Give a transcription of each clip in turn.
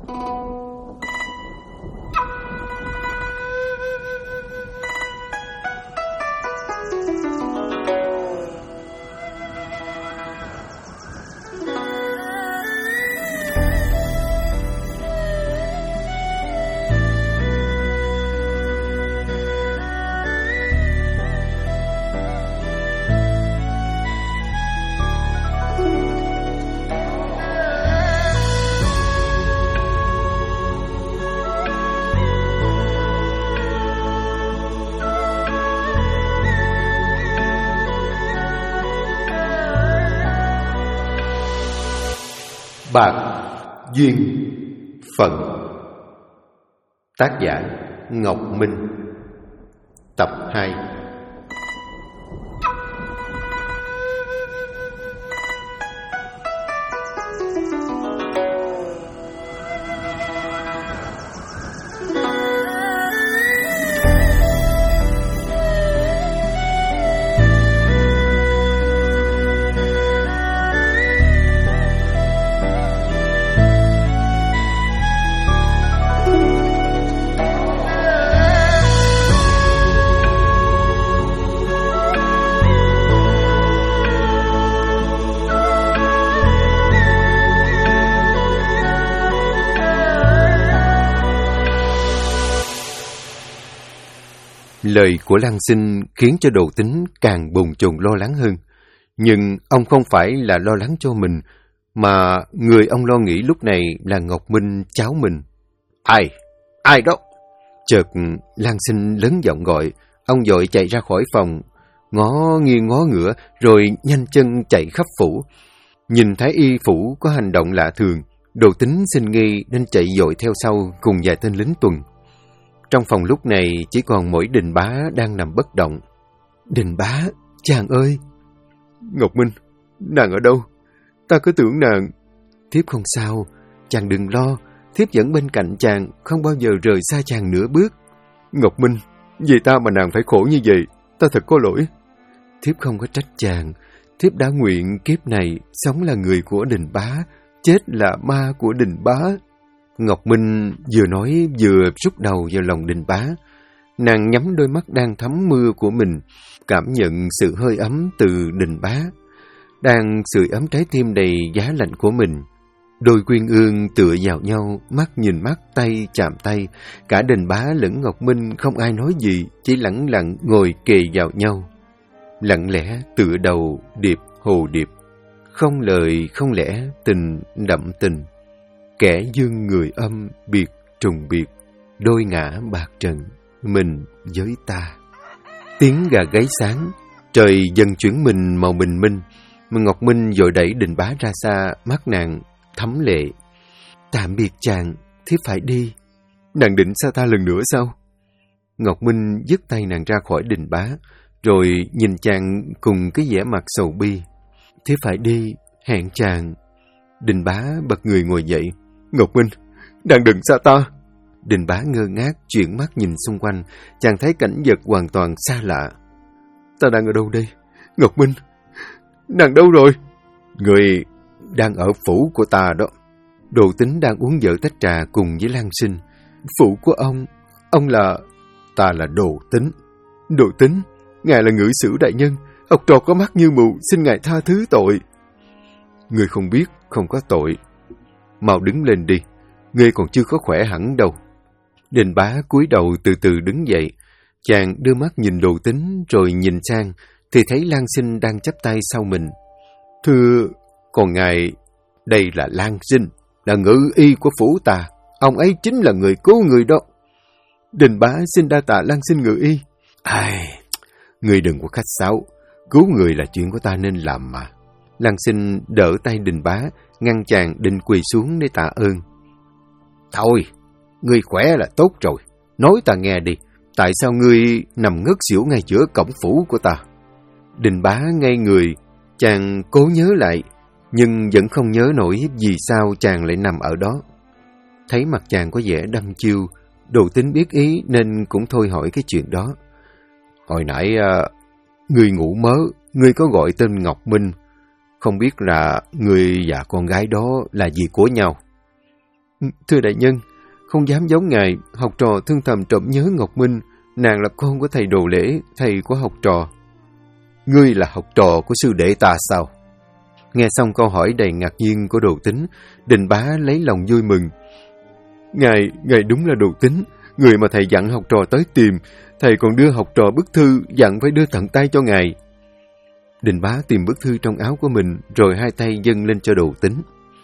Bạc duyên phận. Tác giả Ngọc Minh. Tập 2. Lời của Lăng Sinh khiến cho Đồ Tính càng bồn chồn lo lắng hơn. Nhưng ông không phải là lo lắng cho mình, mà người ông lo nghĩ lúc này là Ngọc Minh, cháu mình. Ai đó? Chợt Lăng Sinh lớn giọng gọi. Ông vội chạy ra khỏi phòng, ngó nghiêng ngó ngửa, rồi nhanh chân chạy khắp phủ. Nhìn thấy y phủ có hành động lạ thường, Đồ Tính sinh nghi nên chạy vội theo sau cùng vài tên lính tuần. Trong phòng lúc này chỉ còn mỗi Đình Bá đang nằm bất động. Đình Bá, chàng ơi! Ngọc Minh, nàng ở đâu? Ta cứ tưởng nàng... Thiếp không sao, chàng đừng lo. Thiếp vẫn bên cạnh chàng, không bao giờ rời xa chàng nửa bước. Ngọc Minh, vì ta mà nàng phải khổ như vậy, ta thật có lỗi. Thiếp không có trách chàng. Thiếp đã nguyện kiếp này sống là người của Đình Bá, chết là ma của Đình Bá. Ngọc Minh vừa nói vừa rút đầu vào lòng Đình Bá. Nàng nhắm đôi mắt đang thấm mưa của mình, cảm nhận sự hơi ấm từ Đình Bá, đang sưởi ấm trái tim đầy giá lạnh của mình. Đôi quyên ương tựa vào nhau, mắt nhìn mắt, tay chạm tay. Cả Đình Bá lẫn Ngọc Minh không ai nói gì, chỉ lẳng lặng ngồi kề vào nhau. Lặng lẽ tựa đầu điệp hồ điệp, không lời không lẽ, tình đậm tình. Kẻ dương người âm, biệt trùng biệt, đôi ngã bạc trần, mình với ta. Tiếng gà gáy sáng, trời dần chuyển mình màu bình minh. Ngọc Minh vội đẩy Đình Bá ra xa, mắt nàng thấm lệ. Tạm biệt chàng, thiếp phải đi. Nàng định xa ta lần nữa sao? Ngọc Minh dứt tay nàng ra khỏi Đình Bá, rồi nhìn chàng cùng cái vẻ mặt sầu bi. Thiếp phải đi, hẹn chàng. Đình Bá bật người ngồi dậy. Ngọc Minh, nàng đừng xa ta. Đình Bá ngơ ngác chuyển mắt nhìn xung quanh, chàng thấy cảnh vật hoàn toàn xa lạ. Ta đang ở đâu đây? Ngọc Minh, nàng đâu rồi? Người đang ở phủ của ta đó. Đồ Tính đang uống vợ tách trà cùng với Lăng Sinh. Phủ của ông là... Ta là Đồ Tính. Đồ Tính, ngài là ngự sử đại nhân, học trò có mắt như mù, xin ngài tha thứ tội. Ngươi không biết, không có tội. Mau đứng lên đi, ngươi còn chưa có khỏe hẳn đâu. Đình Bá cúi đầu từ từ đứng dậy. Chàng đưa mắt nhìn Đồ Tính rồi nhìn sang, thì thấy Lăng Sinh đang chắp tay sau mình. Thưa, còn ngài, đây là Lăng Sinh, là ngự y của phủ ta. Ông ấy chính là người cứu người đó. Đình Bá xin đa tạ Lăng Sinh ngự y. Ngươi đừng có khách sáo, cứu người là chuyện của ta nên làm mà. Lăng Sinh đỡ tay Đình Bá, ngăn chàng định quỳ xuống để tạ ơn. Thôi, ngươi khỏe là tốt rồi. Nói ta nghe đi, tại sao ngươi nằm ngất xỉu ngay giữa cổng phủ của ta? Đình Bá ngây người, chàng cố nhớ lại, nhưng vẫn không nhớ nổi vì sao chàng lại nằm ở đó. Thấy mặt chàng có vẻ đăm chiêu, Đồ Tính biết ý nên cũng thôi hỏi cái chuyện đó. Hồi nãy, ngươi ngủ mớ, ngươi có gọi tên Ngọc Minh. Không biết là ngươi và con gái đó là gì của nhau? Thưa đại nhân, không dám giấu ngài, học trò thương thầm trộm nhớ Ngọc Minh, nàng là con của thầy Đồ Lễ, thầy của học trò. Ngươi là học trò của sư đệ ta sao? Nghe xong câu hỏi đầy ngạc nhiên của Đồ Tính, Đình Bá lấy lòng vui mừng. Ngài đúng là Đồ Tính, người mà thầy dặn học trò tới tìm, thầy còn đưa học trò bức thư dặn phải đưa tận tay cho ngài. Đình Bá tìm bức thư trong áo của mình, rồi hai tay dâng lên cho Đồ Tính.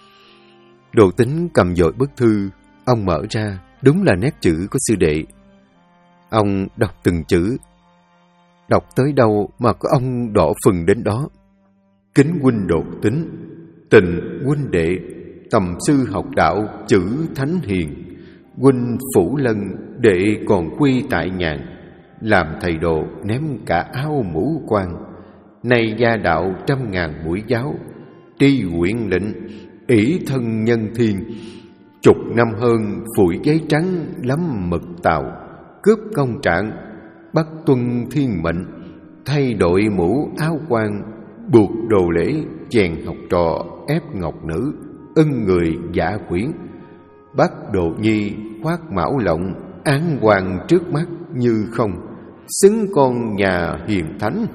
Đồ Tính cầm dội bức thư, ông mở ra, đúng là nét chữ của sư đệ. Ông đọc từng chữ, đọc tới đâu mà có ông đỏ phừng đến đó. Kính huynh Đồ Tính, tình huynh đệ, tầm sư học đạo, chữ thánh hiền. Huynh phủ lân, đệ còn quy tại nhàn, làm thầy đồ ném cả áo mũ quan. Nay gia đạo 100.000 mũi giáo, tri huyện lệnh, ỷ thân nhân thiên. Chục năm hơn phủi giấy trắng lắm mực tàu, cướp công trạng, bắt tuân thiên mệnh. Thay đổi mũ áo quan, buộc Đồ Lễ, chèn học trò ép ngọc nữ, ưng người giả quyến. Bắt Đồ Nhi khoác mão lộng, án hoàng trước mắt như không, xứng con nhà hiền thánh.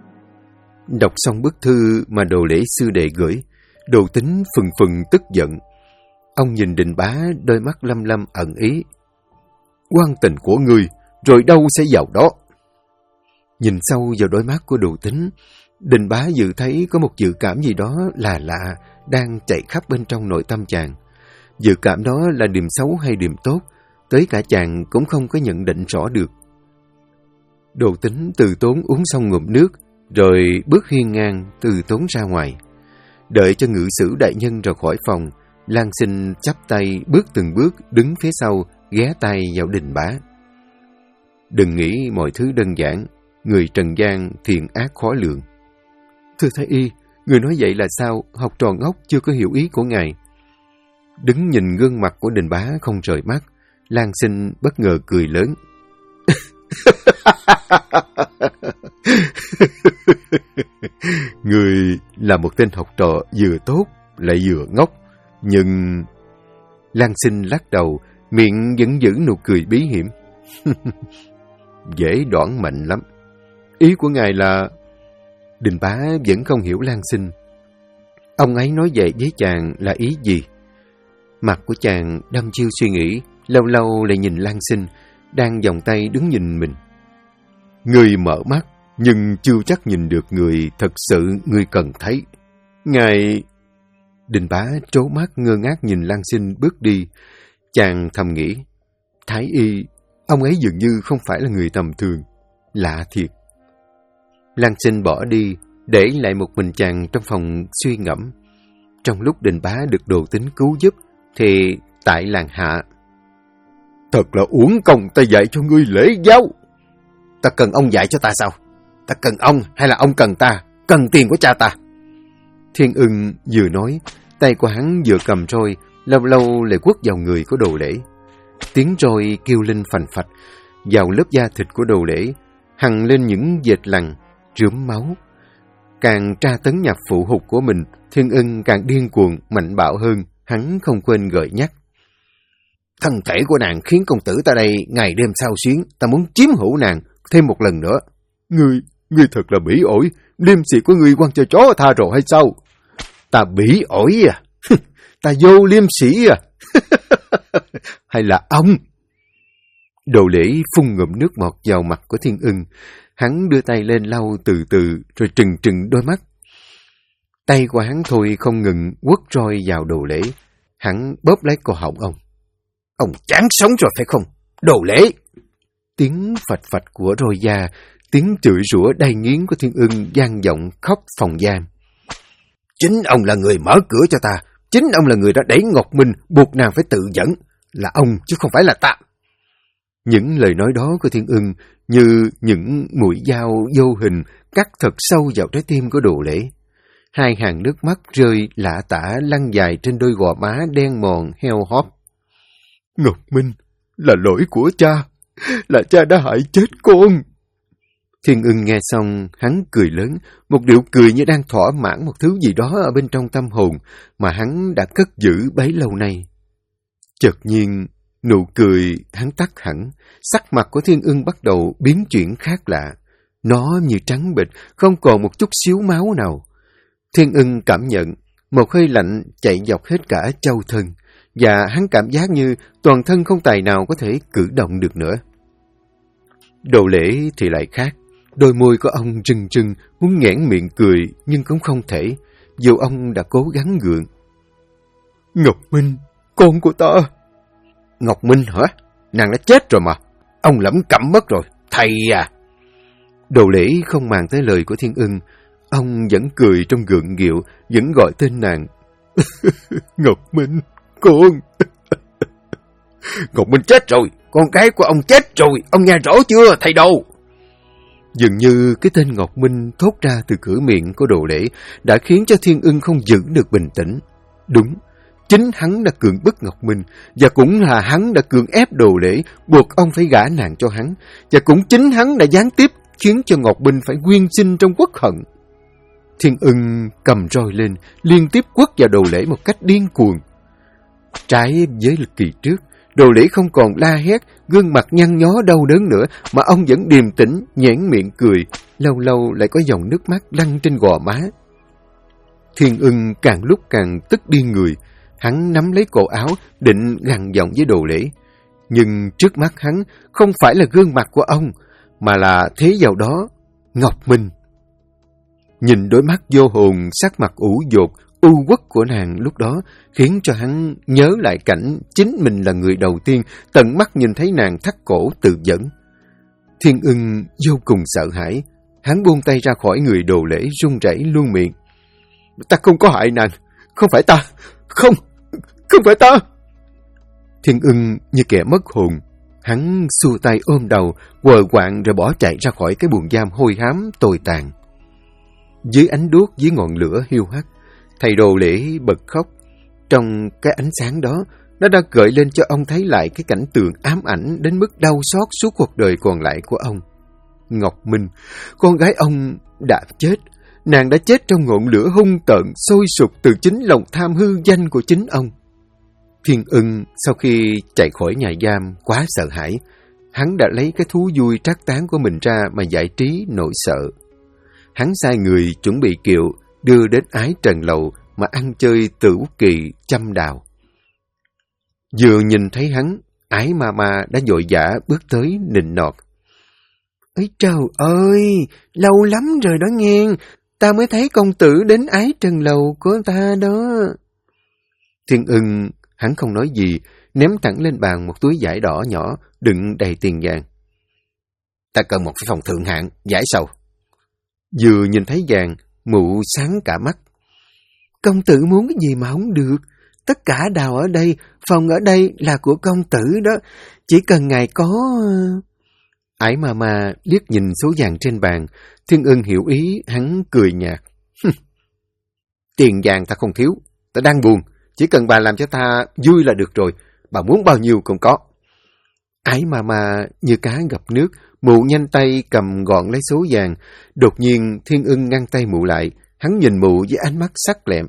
Đọc xong bức thư mà Đồ Lễ sư đệ gửi, Đồ Tính phừng phừng tức giận. Ông nhìn Đình Bá, đôi mắt lăm lăm ẩn ý. Quan tình của ngươi, rồi đâu sẽ vào đó. Nhìn sâu vào đôi mắt của Đồ Tính, Đình Bá dự thấy có một dự cảm gì đó là lạ đang chạy khắp bên trong nội tâm chàng. Dự cảm đó là điềm xấu hay điềm tốt, tới cả chàng cũng không có nhận định rõ được. Đồ Tính từ tốn uống xong ngụm nước, rồi bước hiên ngang từ tốn ra ngoài. Đợi cho ngự sử đại nhân ra khỏi phòng, Lan Sinh chắp tay bước từng bước đứng phía sau, ghé tay vào Đình Bá. Đừng nghĩ mọi thứ đơn giản, người trần gian thiện ác khó lường. Thưa Thái Y, người nói vậy là sao? Học trò ngốc chưa có hiểu ý của ngài. Đứng nhìn gương mặt của Đình Bá không rời mắt, Lan Sinh bất ngờ cười lớn. Người là một tên học trò vừa tốt lại vừa ngốc, nhưng... Lan Sinh lắc đầu, miệng vẫn giữ nụ cười bí hiểm. Dễ đoán mệnh lắm. Ý của ngài là... Đình Bá vẫn không hiểu Lan Sinh. Ông ấy nói vậy với chàng là ý gì? Mặt của chàng đăm chiêu suy nghĩ, lâu lâu lại nhìn Lan Sinh, đang vòng tay đứng nhìn mình. Người mở mắt, nhưng chưa chắc nhìn được người thật sự người cần thấy. Ngài... Đình Bá trố mắt ngơ ngác nhìn Lan Sinh bước đi. Chàng thầm nghĩ, Thái Y, ông ấy dường như không phải là người tầm thường. Lạ thiệt. Lan Sinh bỏ đi, để lại một mình chàng trong phòng suy ngẫm. Trong lúc Đình Bá được Đồ Tính cứu giúp, thì tại làng hạ. Thật là uổng công ta dạy cho ngươi lễ giáo. Ta cần ông dạy cho ta sao? Ta cần ông hay là ông cần ta? Cần tiền của cha ta? Thiên Ưng vừa nói, tay của hắn vừa cầm roi, lâu lâu lại quất vào người của Đồ Lễ. Tiếng roi kêu lên phành phạch, vào lớp da thịt của Đồ Lễ, hằn lên những vệt lằn, rướm máu. Càng tra tấn nhập phụ hụt của mình, Thiên Ưng càng điên cuồng, mạnh bạo hơn, hắn không quên gợi nhắc. Thân thể của nàng khiến công tử ta đây ngày đêm sao xuyến, ta muốn chiếm hữu nàng thêm một lần nữa. Ngươi thật là bỉ ổi, liêm sĩ của ngươi quan cho chó tha rồi hay sao? Ta bỉ ổi à? Ta vô liêm sĩ à? Hay là ông? Đồ Lễ phun ngụm nước bọt vào mặt của Thiên Ưng. Hắn đưa tay lên lau từ từ, rồi trừng trừng đôi mắt. Tay của hắn thôi không ngừng quất roi vào Đồ Lễ. Hắn bóp lấy cổ họng ông. Ông chán sống rồi phải không? Đồ Lễ! Tiếng phạch phạch của roi da, tiếng chửi rủa đầy nghiến của Thiên Ưng vang vọng khóc phòng giam. Chính ông là người mở cửa cho ta. Chính ông là người đã đẩy Ngọc Minh buộc nàng phải tự dẫn. Là ông chứ không phải là ta. Những lời nói đó của Thiên Ưng như những mũi dao vô hình cắt thật sâu vào trái tim của Đồ Lễ. Hai hàng nước mắt rơi lả tả lăn dài trên đôi gò má đen mòn heo hóp. Ngọc Minh, là lỗi của cha. Là cha đã hại chết con. Thiên Ưng nghe xong, hắn cười lớn, một điệu cười như đang thỏa mãn một thứ gì đó ở bên trong tâm hồn mà hắn đã cất giữ bấy lâu nay. Chợt nhiên, nụ cười hắn tắt hẳn, sắc mặt của Thiên Ưng bắt đầu biến chuyển khác lạ. Nó như trắng bệch, không còn một chút xíu máu nào. Thiên Ưng cảm nhận một hơi lạnh chạy dọc hết cả châu thân, và hắn cảm giác như toàn thân không tài nào có thể cử động được nữa. Đồ Lễ thì lại khác. Đôi môi của ông rưng rưng, muốn nhoẻn miệng cười, nhưng cũng không thể, dù ông đã cố gắng gượng. Ngọc Minh, con của ta. Ngọc Minh hả? Nàng đã chết rồi mà. Ông lẩm cẩm mất rồi. Thầy à! Đồ Lễ không màng tới lời của Thiên Ưng. Ông vẫn cười trong gượng gịu, vẫn gọi tên nàng. Ngọc Minh, con. Ngọc Minh chết rồi. Con gái của ông chết rồi. Ông nghe rõ chưa, thầy Đồ? Dường như cái tên Ngọc Minh thốt ra từ cửa miệng của Đồ Lễ đã khiến cho Thiên Ưng không giữ được bình tĩnh. Đúng, chính hắn đã cưỡng bức Ngọc Minh, và cũng là hắn đã cưỡng ép Đồ Lễ, buộc ông phải gả nàng cho hắn, và cũng chính hắn đã gián tiếp khiến cho Ngọc Minh phải quyên sinh trong uất hận. Thiên Ưng cầm roi lên, liên tiếp quất vào Đồ Lễ một cách điên cuồng. Trái với kỳ trước, Đồ Lễ không còn la hét, gương mặt nhăn nhó đau đớn nữa, mà ông vẫn điềm tĩnh, nhoẻn miệng cười, lâu lâu lại có dòng nước mắt lăn trên gò má. Thiên Ưng càng lúc càng tức điên người, hắn nắm lấy cổ áo, định gằn giọng với Đồ Lễ. Nhưng trước mắt hắn không phải là gương mặt của ông, mà là thế vào đó, Ngọc Minh. Nhìn đôi mắt vô hồn, sắc mặt ủ dột, u uất của nàng lúc đó khiến cho hắn nhớ lại cảnh chính mình là người đầu tiên tận mắt nhìn thấy nàng thắt cổ tự dẫn. Thiên Ưng vô cùng sợ hãi, hắn buông tay ra khỏi người Đồ Lễ, run rẩy luôn miệng. Ta không có hại nàng, không phải ta, không phải ta. Thiên Ưng như kẻ mất hồn, hắn xua tay ôm đầu, quờ quạng rồi bỏ chạy ra khỏi cái buồng giam hôi hám tồi tàn. Dưới ánh đuốc, dưới ngọn lửa hiu hắt, thầy Đồ Lễ bật khóc. Trong cái ánh sáng đó, nó đã gợi lên cho ông thấy lại cái cảnh tượng ám ảnh đến mức đau xót suốt cuộc đời còn lại của ông. Ngọc Minh, con gái ông đã chết. Nàng đã chết trong ngọn lửa hung tợn sôi sục từ chính lòng tham hư danh của chính ông. Thiên Ưng sau khi chạy khỏi nhà giam quá sợ hãi, hắn đã lấy cái thú vui trác tán của mình ra mà giải trí nỗi sợ. Hắn sai người chuẩn bị kiệu đưa đến Ái Trần Lầu mà ăn chơi Tửu Kỳ Châm Đào. Vừa nhìn thấy hắn, Ái Mama đã vội vã bước tới nịnh nọt. Ây trời ơi, lâu lắm rồi đó nghe, ta mới thấy công tử đến Ái Trần Lầu của ta đó. Thiên Ưng, hắn không nói gì, ném thẳng lên bàn một túi vải đỏ nhỏ, đựng đầy tiền vàng. Ta cần một cái phòng thượng hạng, vải sầu. Vừa nhìn thấy vàng, mụ sáng cả mắt. Công tử muốn cái gì mà không được, tất cả đào ở đây, phòng ở đây là của công tử đó, chỉ cần ngài có... Ái Mama liếc nhìn số vàng trên bàn, Thiên Ưng hiểu ý, hắn cười nhạt. Tiền vàng ta không thiếu, ta đang buồn, chỉ cần bà làm cho ta vui là được rồi, bà muốn bao nhiêu cũng có. Ái Mama như cá gặp nước, mụ nhanh tay cầm gọn lấy số vàng. Đột nhiên Thiên Ưng ngăn tay mụ lại, hắn nhìn mụ với ánh mắt sắc lẹm.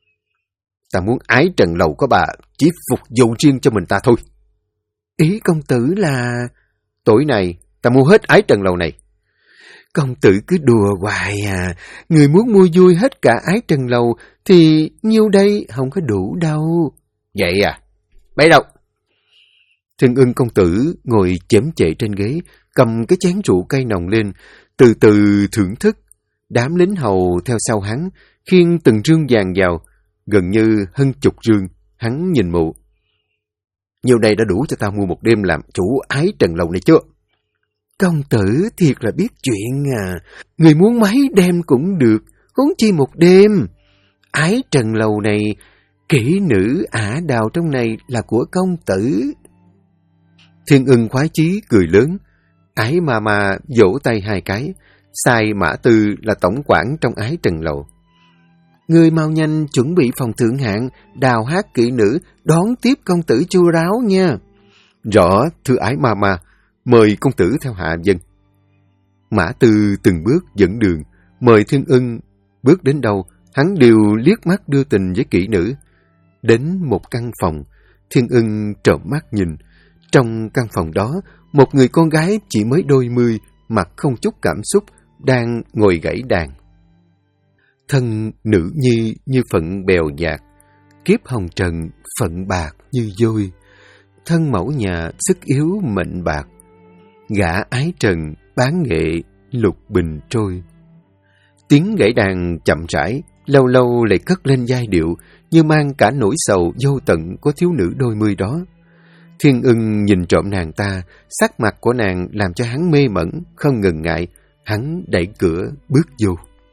Ta muốn Ái Trần Lầu của bà chỉ phục vụ riêng cho mình ta thôi. Ý công tử là... Tối nay ta mua hết Ái Trần Lầu này. Công tử cứ đùa hoài à, người muốn mua vui hết cả Ái Trần Lầu thì nhiêu đây không có đủ đâu. Vậy à? Bấy đâu? Thiên Ưng công tử ngồi chễm chệ trên ghế, cầm cái chén rượu cây nồng lên, từ từ thưởng thức. Đám lính hầu theo sau hắn, khiêng từng rương vàng vào, gần như hơn 10 rương. Hắn nhìn mụ. Nhiêu đây đã đủ cho ta mua một đêm làm chủ Ái Trần Lầu này chưa? Công tử thiệt là biết chuyện à, người muốn mấy đêm cũng được, huống chi một đêm. Ái Trần Lầu này, kỹ nữ ả đào trong này là của công tử. Thiên Ưng khoái chí cười lớn. Ái Mama vỗ tay 2 cái, sai Mã Tư là tổng quản trong Ái Trần Lầu. Người mau nhanh chuẩn bị phòng thượng hạng, đào hát kỹ nữ, đón tiếp công tử chu ráo nha. Rõ, thưa Ái Mama, mời công tử theo hạ dân. Mã Tư từng bước dẫn đường, mời Thiên Ưng. Bước đến đâu, hắn đều liếc mắt đưa tình với kỹ nữ. Đến một căn phòng, Thiên Ưng trộm mắt nhìn. Trong căn phòng đó, một người con gái chỉ mới đôi mươi, mặt không chút cảm xúc, đang ngồi gãy đàn. Thân nữ nhi như phận bèo dạt, kiếp hồng trần phận bạc như vôi. Thân mẫu nhà sức yếu mệnh bạc, gã ái trần bán nghệ lục bình trôi. Tiếng gãy đàn chậm rãi, lâu lâu lại cất lên giai điệu, như mang cả nỗi sầu vô tận của thiếu nữ đôi mươi đó. Thiên Ưng nhìn trộm nàng ta, sắc mặt của nàng làm cho hắn mê mẩn, không ngần ngại, hắn đẩy cửa bước vô.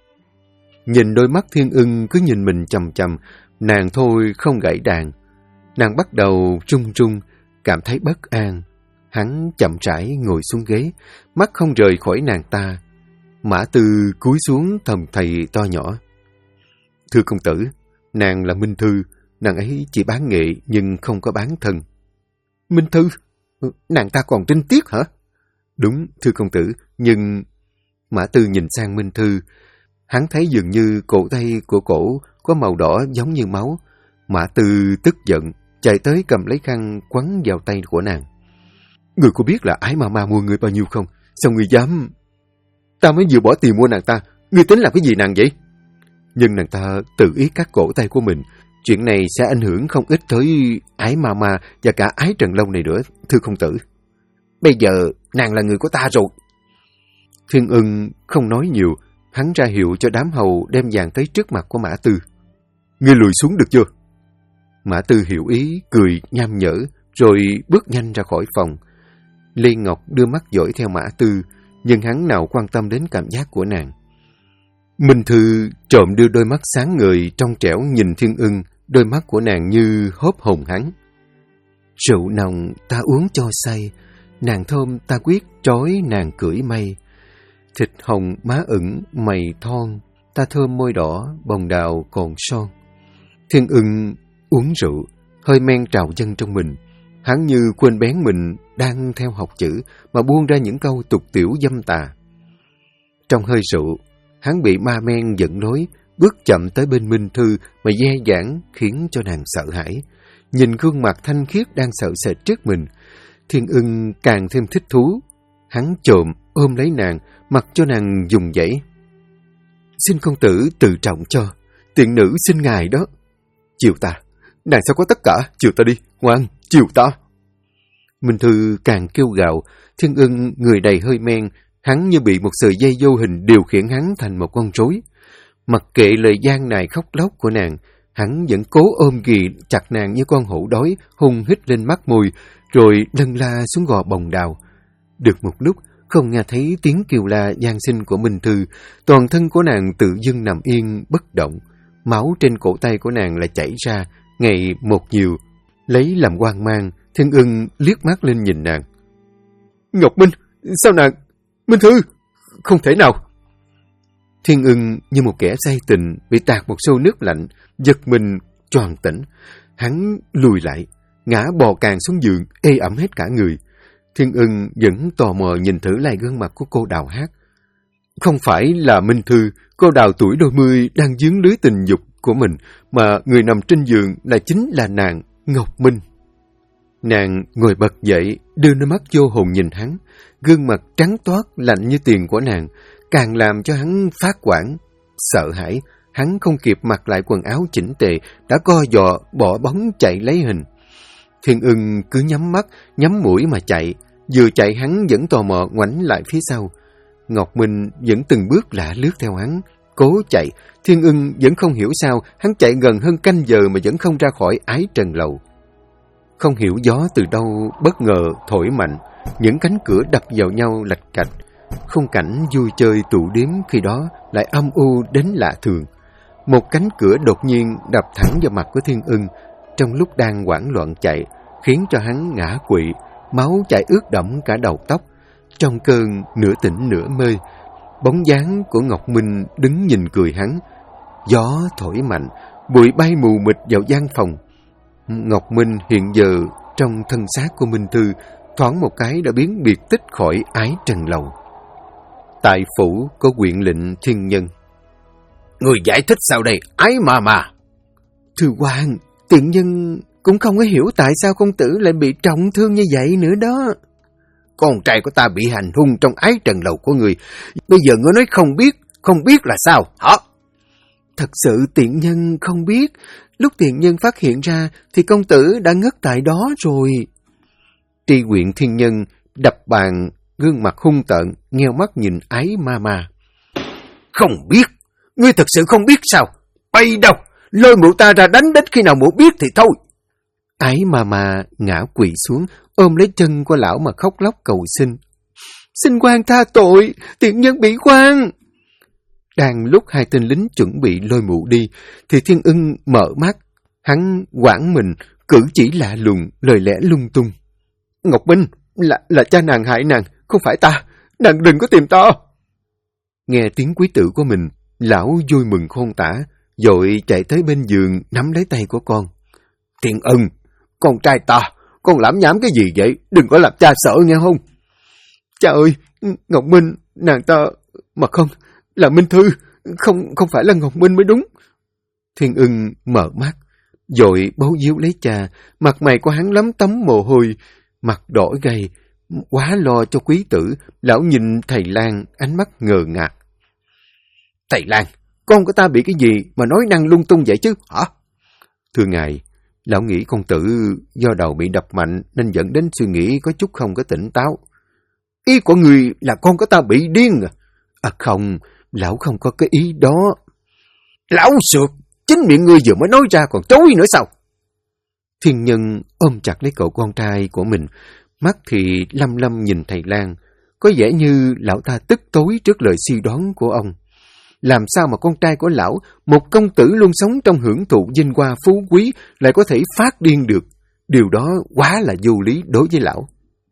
Nhìn đôi mắt Thiên Ưng cứ nhìn mình chằm chằm, nàng thôi không gãy đàn. Nàng bắt đầu run run, cảm thấy bất an. Hắn chậm rãi ngồi xuống ghế, mắt không rời khỏi nàng ta. Mã Tư cúi xuống thầm thầy to nhỏ. Thưa công tử, nàng là Minh Thư, nàng ấy chỉ bán nghệ nhưng không có bán thân. Minh Thư? Nàng ta còn trinh tiết hả? Đúng, thưa công tử, nhưng... Mã Tư nhìn sang Minh Thư. Hắn thấy dường như cổ tay của cổ có màu đỏ giống như máu. Mã Tư tức giận, chạy tới cầm lấy khăn quấn vào tay của nàng. Người có biết là Ái Mama mua người bao nhiêu không? Sao người dám... Ta mới vừa bỏ tiền mua nàng ta, người tính làm cái gì nàng vậy? Nhưng nàng ta tự ý cắt cổ tay của mình. Chuyện này sẽ ảnh hưởng không ít tới Ái Mama và cả Ái Trần Lâu này nữa, thưa công tử. Bây giờ nàng là người của ta rồi. Thiên Ưng không nói nhiều, hắn ra hiệu cho đám hầu đem vàng tới trước mặt của Mã Tư. Ngươi lùi xuống được chưa? Mã Tư hiểu ý, cười nham nhở, rồi bước nhanh ra khỏi phòng. Lê Ngọc đưa mắt dõi theo Mã Tư, nhưng hắn nào quan tâm đến cảm giác của nàng. Minh Thư trộm đưa đôi mắt sáng ngời trong trẻo nhìn Thiên Ưng, đôi mắt của nàng như hớp hồn hắn. Rượu nồng ta uống cho say, nàng thơm ta quyết trói nàng cưỡi mây. Thịt hồng má ửng mày thon, ta thơm môi đỏ bồng đào còn son. Thiên Ưng uống rượu, hơi men trào dâng trong mình. Hắn như quên bén mình đang theo học chữ mà buông ra những câu tục tiểu dâm tà. Trong hơi rượu, hắn bị ma men dẫn lối, bước chậm tới bên Minh Thư mà dè dãn khiến cho nàng sợ hãi. Nhìn gương mặt thanh khiết đang sợ sệt trước mình, Thiên Ưng càng thêm thích thú. Hắn trộm ôm lấy nàng, mặc cho nàng dùng dãy. Xin công tử tự trọng cho, tiện nữ xin ngài đó. Chiều ta, nàng sao có tất cả, chiều ta đi, ngoan, chiều ta. Minh Thư càng kêu gào, Thiên Ưng người đầy hơi men, hắn như bị một sợi dây vô hình điều khiển hắn thành một con rối. Mặc kệ lời gian nài khóc lóc của nàng, hắn vẫn cố ôm ghì chặt nàng như con hổ đói, hung hít lên mắt môi, rồi lân la xuống gò bồng đào. Được một lúc, không nghe thấy tiếng kêu la gian sinh của Minh Thư, toàn thân của nàng tự dưng nằm yên, bất động. Máu trên cổ tay của nàng lại chảy ra, ngày một nhiều. Lấy làm hoang mang, Thiên Ưng liếc mắt lên nhìn nàng. Ngọc Minh, sao nàng... Minh Thư, không thể nào. Thiên Ưng như một kẻ say tình bị tạt một xô nước lạnh, giật mình choàng tỉnh. Hắn lùi lại, ngã bò càng xuống giường, ê ẩm hết cả người. Thiên Ưng vẫn tò mò nhìn thử lại gương mặt của cô Đào Hát. Không phải là Minh Thư, cô Đào tuổi đôi mươi đang dướng lưới tình dục của mình, mà người nằm trên giường chính là nàng, Ngọc Minh. Nàng ngồi bật dậy, đưa đôi mắt vô hồn nhìn hắn, gương mặt trắng toát lạnh như tiền của nàng, càng làm cho hắn phát hoảng. Sợ hãi, hắn không kịp mặc lại quần áo chỉnh tề, đã co giò bỏ bóng chạy lấy hình. Thiên Ưng cứ nhắm mắt, nhắm mũi mà chạy, vừa chạy hắn vẫn tò mò ngoảnh lại phía sau. Ngọc Minh vẫn từng bước lạ lướt theo hắn, cố chạy. Thiên Ưng vẫn không hiểu sao hắn chạy gần hơn canh giờ mà vẫn không ra khỏi Ái Trần Lầu. Không hiểu gió từ đâu bất ngờ thổi mạnh, những cánh cửa đập vào nhau lạch cạch. Khung cảnh vui chơi tụ điếm khi đó lại âm u đến lạ thường. Một cánh cửa đột nhiên đập thẳng vào mặt của Thiên Ưng, trong lúc đang hoảng loạn chạy, khiến cho hắn ngã quỵ, máu chảy ướt đẫm cả đầu tóc. Trong cơn nửa tỉnh nửa mê, bóng dáng của Ngọc Minh đứng nhìn cười hắn. Gió thổi mạnh, bụi bay mù mịt vào gian phòng. Ngọc Minh hiện giờ trong thân xác của Minh Thư, thoáng một cái đã biến biệt tích khỏi Ái Trần Lầu. Tại phủ có huyện lệnh Thiên Nhân. Người giải thích sao đây, Ái Mama? Thưa quan, tiện nhân... cũng không có hiểu tại sao công tử lại bị trọng thương như vậy nữa đó. Con trai của ta bị hành hung trong ái trần lầu của người. Bây giờ ngươi nói không biết là sao, hả? Thật sự tiện nhân không biết. Lúc tiện nhân phát hiện ra thì công tử đã ngất tại đó rồi. Tri huyện Thiên Nhân đập bàn, gương mặt hung tợn, nheo mắt nhìn Ái Ma Ma. Không biết? Ngươi thật sự không biết sao? Bay đâu? Lôi mụ ta ra đánh đến khi nào mụ biết thì thôi. Ái Ma Ma ngã quỵ xuống, ôm lấy chân của lão mà khóc lóc cầu xin. Xin quan tha tội, tiện nhân bị quan. Đang lúc hai tên lính chuẩn bị lôi mụ đi, thì Thiên Ưng mở mắt. Hắn quảng mình, cử chỉ lạ lùng, lời lẽ lung tung. Ngọc Minh, là cha nàng hại nàng, không phải ta. Nàng đừng có tìm ta. Nghe tiếng quý tử của mình, lão vui mừng khôn tả, vội chạy tới bên giường nắm lấy tay của con. Thiên Ưng, con trai ta, con lảm nhảm cái gì vậy? Đừng có làm cha sợ nghe không? Cha ơi, Ngọc Minh, nàng ta... Mà không, là Minh Thư, không phải là Ngọc Minh mới đúng. Thiên Ưng mở mắt, vội bấu víu lấy cha, mặt mày của hắn lấm tấm mồ hôi, mặt đỏ gay, quá lo cho quý tử. Lão nhìn thầy Lan, ánh mắt ngờ ngạt. Thầy Lan, con của ta bị cái gì mà nói năng lung tung vậy chứ, hả? Thưa ngài, lão nghĩ công tử do đầu bị đập mạnh nên dẫn đến suy nghĩ có chút không có tỉnh táo. Ý của người là con của ta bị điên à? À không, lão không có cái ý đó. Lão sượt, chính miệng ngươi vừa mới nói ra còn chối nữa sao? Thiên Nhân ôm chặt lấy cậu con trai của mình, mắt thì lăm lăm nhìn thầy Lan, có vẻ như lão ta tức tối trước lời suy đoán của ông. Làm sao mà con trai của lão, một công tử luôn sống trong hưởng thụ vinh hoa phú quý, lại có thể phát điên được? Điều đó quá là vô lý đối với lão.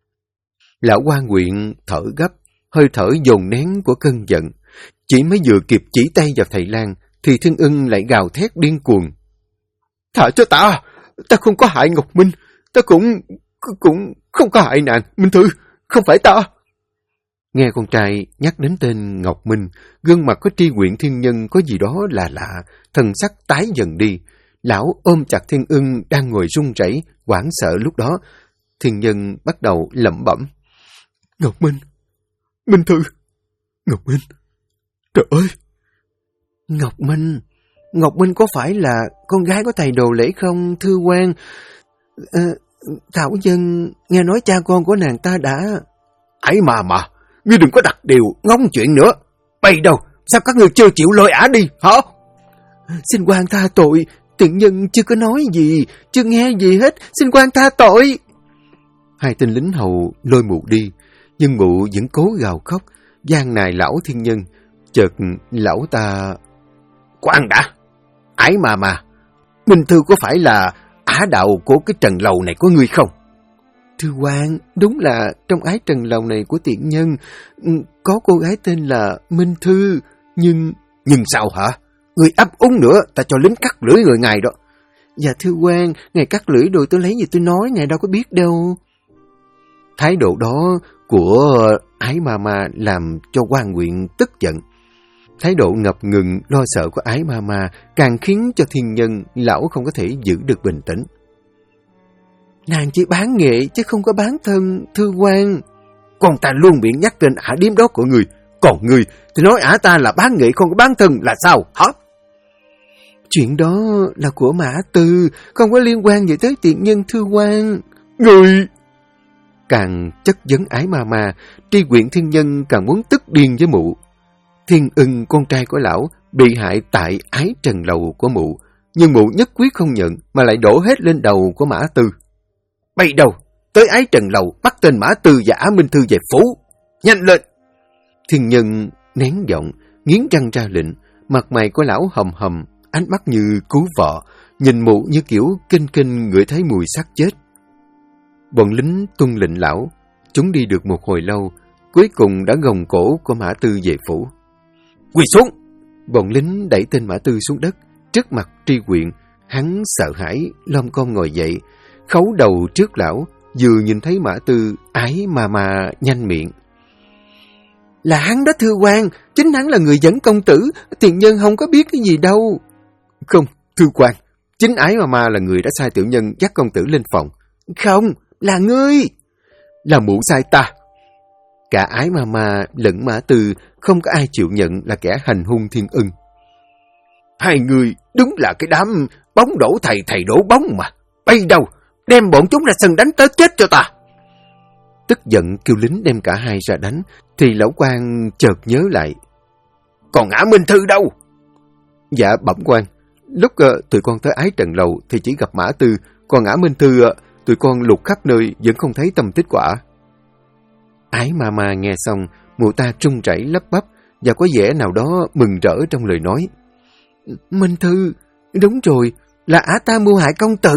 Lão Quan Nguyện thở gấp, hơi thở dồn nén của cơn giận. Chỉ mới vừa kịp chỉ tay vào thầy Lan, thì Thiên Ưng lại gào thét điên cuồng. Thả cho ta! Ta không có hại Ngọc Minh, ta cũng không có hại nàng, Minh Thư, không phải ta. Nghe con trai nhắc đến tên Ngọc Minh, gương mặt của Tri huyện Thiên Nhân có gì đó là lạ, thần sắc tái dần đi. Lão ôm chặt Thiên Ưng đang ngồi run rẩy, hoảng sợ lúc đó. Thiên Nhân bắt đầu lẩm bẩm. Ngọc Minh, Minh Thư, Ngọc Minh, trời ơi! Ngọc Minh có phải là con gái của thầy Đồ Lễ không, thưa quan? Thảo Dân nghe nói cha con của nàng ta đã... Ấy mà, ngươi đừng có đặt điều ngông chuyện nữa. Bây đâu, sao các ngươi chưa chịu lôi ả đi, hả? Xin quan tha tội, tiện nhân chưa có nói gì, chưa nghe gì hết, xin quan tha tội. Hai tên lính hầu lôi mụ đi, nhưng mụ vẫn cố gào khóc, gian nài lão Thiên Nhân. Chợt lão ta... Khoan đã, ái mà, Minh Thư có phải là ả đạo của cái trần lầu này của ngươi không? Thưa quan, đúng là trong ái trần lầu này của tiện nhân, có cô gái tên là Minh Thư, nhưng... Nhưng sao hả? Ngươi ấp úng nữa, ta cho lính cắt lưỡi người ngài đó. Dạ thưa quan, ngài cắt lưỡi rồi tôi lấy gì tôi nói, ngài đâu có biết đâu. Thái độ đó của Ái Ma làm cho Quan Nguyện tức giận. Thái độ ngập ngừng lo sợ của Ái Ma càng khiến cho Thiên Nhân lão không có thể giữ được bình tĩnh. Nàng chỉ bán nghệ chứ không có bán thân, thưa quan. Con ta luôn miệng nhắc tên ả điếm đó của người, còn người thì nói ả ta là bán nghệ không có bán thân là sao, hả? Chuyện đó là của Mã Tư, không có liên quan gì tới tiện nhân, thưa quan. Người... Càng chất vấn Ái Ma, Tri huyện Thiên Nhân càng muốn tức điên với mụ. Thiên Ưng, con trai của lão, bị hại tại ái trần lầu của mụ, nhưng mụ nhất quyết không nhận mà lại đổ hết lên đầu của Mã Tư. Bây đâu, tới ái trần lầu bắt tên Mã Tư và Ả Minh Thư về phủ. Nhanh lên! Thiên Nhân nén giọng, nghiến răng ra lệnh, mặt mày của lão hầm hầm, ánh mắt như cứu vợ, nhìn mụ như kiểu kinh ngửi thấy mùi xác chết. Bọn lính tuân lệnh lão, chúng đi được một hồi lâu, cuối cùng đã gồng cổ của Mã Tư về phủ. Quỳ xuống! Bọn lính đẩy tên Mã Tư xuống đất, trước mặt Tri huyện. Hắn sợ hãi, lom con ngồi dậy, khấu đầu trước lão, vừa nhìn thấy Mã Tư, Ái Ma nhanh miệng. Là hắn đó thưa quan, chính hắn là người dẫn công tử, tiền nhân không có biết cái gì đâu. Không, thưa quan, Chính Ái Ma là người đã sai tiểu nhân dắt công tử lên phòng. Không, là ngươi. Là mụ sai ta. Cả Ái Ma lẫn Mã Tư không có ai chịu nhận là kẻ hành hung Thiên Ưng. Hai người đúng là cái đám bóng đổ thầy đổ bóng mà. Bay đâu, đem bọn chúng ra sân đánh tới chết cho ta. Tức giận kêu lính đem cả hai ra đánh, thì lão quan chợt nhớ lại. Còn Ả Minh Thư đâu? Dạ bẩm quan, lúc tụi con tới Ái Trần Lầu thì chỉ gặp Mã Tư, còn Ả Minh Thư tụi con lục khắp nơi vẫn không thấy tăm tích của ả. Ái Ma nghe xong, mụ ta trung chảy lắp bắp và có vẻ nào đó mừng rỡ trong lời nói. Minh Thư, đúng rồi, là ả ta mưu hại công tử.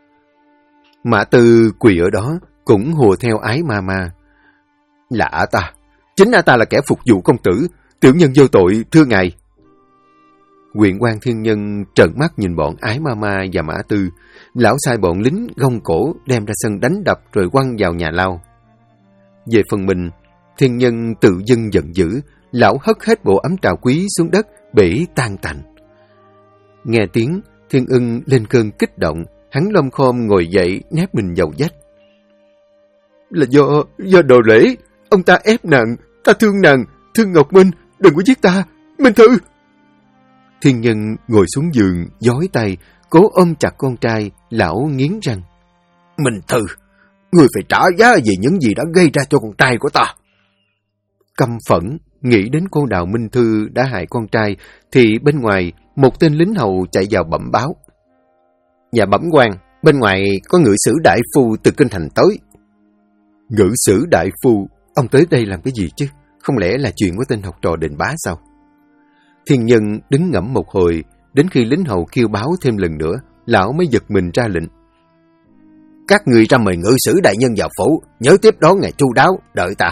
Mã Tư quỳ ở đó cũng hùa theo Ái Ma. Là ả ta, chính ả ta là kẻ phục vụ công tử, tiểu nhân vô tội thưa ngài. Huyện quan Thiên Nhân trợn mắt nhìn bọn Ái Ma và Mã Tư. Lão sai bọn lính gông cổ đem ra sân đánh đập rồi quăng vào nhà lao. Về phần mình, Thiên Nhân tự dưng giận dữ, lão hất hết bộ ấm trà quý xuống đất, bể tan tành. Nghe tiếng, Thiên Ưng lên cơn kích động, hắn lom khom ngồi dậy nép mình vào vách. Là do đồ lễ, ông ta ép nàng, ta thương Ngọc Minh, đừng có giết ta, Minh Thư. Thiên Nhân ngồi xuống giường, giói tay, cố ôm chặt con trai, lão nghiến răng. Minh Thư, ngươi phải trả giá vì những gì đã gây ra cho con trai của ta. Căm phẫn, nghĩ đến cô Đào Minh Thư đã hại con trai, thì bên ngoài, một tên lính hầu chạy vào bẩm báo. Dạ bẩm quan, bên ngoài có ngự sử đại phu từ kinh thành tới. Ngự sử đại phu, ông tới đây làm cái gì chứ? Không lẽ là chuyện của tên học trò Định Bá sao? Thiên Nhân đứng ngẫm một hồi, đến khi lính hầu kêu báo thêm lần nữa, lão mới giật mình ra lệnh. Các người ra mời ngự sử đại nhân vào phủ, nhớ tiếp đón ngày chu đáo, đợi ta.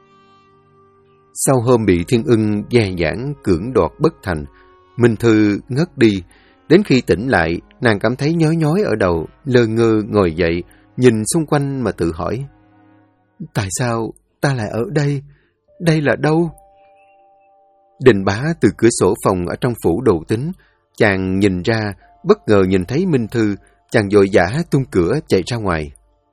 Sau hôm bị Thiên Ưng dè dãn cưỡng đoạt bất thành, Minh Thư ngất đi. Đến khi tỉnh lại, nàng cảm thấy nhói nhói ở đầu, lơ ngơ ngồi dậy, nhìn xung quanh mà tự hỏi. Tại sao ta lại ở đây? Đây là đâu? Định Bá từ cửa sổ phòng ở trong phủ Đồ Tính, chàng nhìn ra, bất ngờ nhìn thấy Minh Thư, chàng vội vã tung cửa chạy ra ngoài.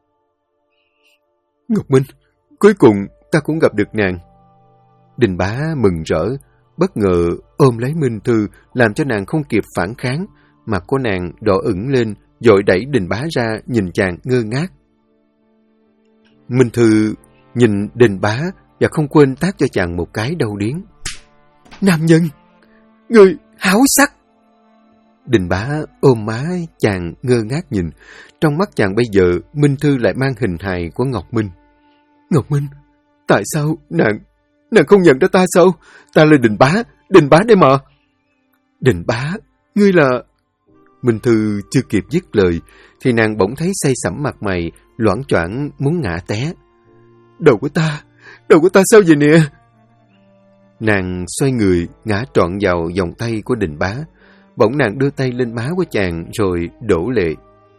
Ngọc Minh, cuối cùng ta cũng gặp được nàng. Định Bá mừng rỡ, bất ngờ ôm lấy Minh Thư, làm cho nàng không kịp phản kháng, mặt của nàng đỏ ửng lên, vội đẩy Định Bá ra nhìn chàng ngơ ngác. Minh Thư nhìn Định Bá và không quên tát cho chàng một cái đau điếng. Nam nhân, người háo sắc. Định Bá ôm má chàng ngơ ngác nhìn, trong mắt chàng bây giờ Minh Thư lại mang hình hài của Ngọc Minh. Ngọc Minh, tại sao nàng không nhận ra ta sao? Ta là Định Bá đây mà. Định Bá, ngươi là... Minh Thư chưa kịp dứt lời, thì nàng bỗng thấy say sẩm mặt mày, loảng choảng muốn ngã té. Đầu của ta sao vậy nè? Nàng xoay người, ngã trọn vào vòng tay của Định Bá. Bỗng nàng đưa tay lên má của chàng rồi đổ lệ.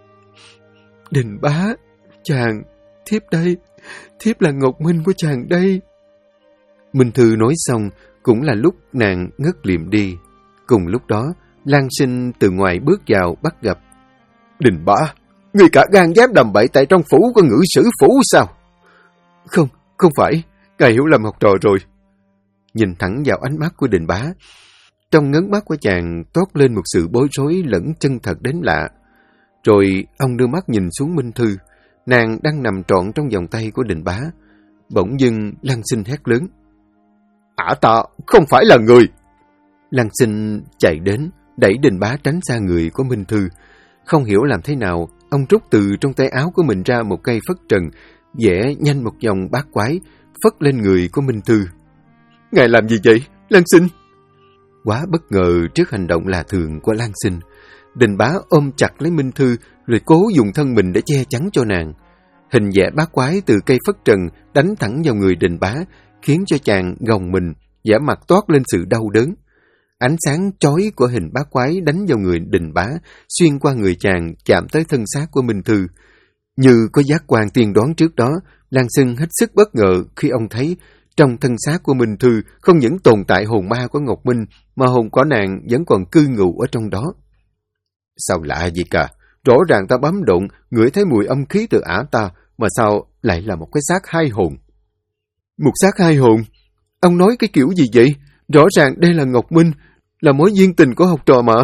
Định Bá, chàng, thiếp đây, thiếp là Ngọc Minh của chàng đây. Minh Thư nói xong, cũng là lúc nàng ngất liệm đi. Cùng lúc đó, Lan Sinh từ ngoài bước vào bắt gặp. Định Bá, người cả gan dám đầm bậy tại trong phủ của ngự sử phủ sao? Không phải, ngài hiểu lầm học trò rồi. Nhìn thẳng vào ánh mắt của Định Bá, trong ngấn mắt của chàng toát lên một sự bối rối lẫn chân thật đến lạ. Rồi ông đưa mắt nhìn xuống Minh Thư, nàng đang nằm trọn trong vòng tay của Định Bá. Bỗng dưng Lan Sinh hét lớn. Ả ta không phải là người. Lan Sinh chạy đến, đẩy Định Bá tránh xa người của Minh Thư. Không hiểu làm thế nào, ông rút từ trong tay áo của mình ra một cây phất trần, vẽ nhanh một vòng bát quái, phất lên người của Minh Thư. Ngài làm gì vậy, Lan Sinh? Quá bất ngờ trước hành động lạ thường của Lan Sinh, Định Bá ôm chặt lấy Minh Thư rồi cố dùng thân mình để che chắn cho nàng. Hình vẽ bát quái từ cây phất trần đánh thẳng vào người Định Bá, khiến cho chàng gồng mình, vẻ mặt toát lên sự đau đớn. Ánh sáng chói của hình bát quái đánh vào người Định Bá, xuyên qua người chàng chạm tới thân xác của Minh Thư. Như có giác quan tiên đoán trước đó, Lan Sinh hết sức bất ngờ khi ông thấy trong thân xác của Minh Thư không những tồn tại hồn ma của Ngọc Minh, mà hồn của nàng vẫn còn cư ngụ ở trong đó. Sao lạ vậy cả? Rõ ràng ta bám đụng, ngửi thấy mùi âm khí từ ả ta, mà sao lại là một cái xác hai hồn? Một xác hai hồn? Ông nói cái kiểu gì vậy? Rõ ràng đây là Ngọc Minh, là mối duyên tình của học trò mà.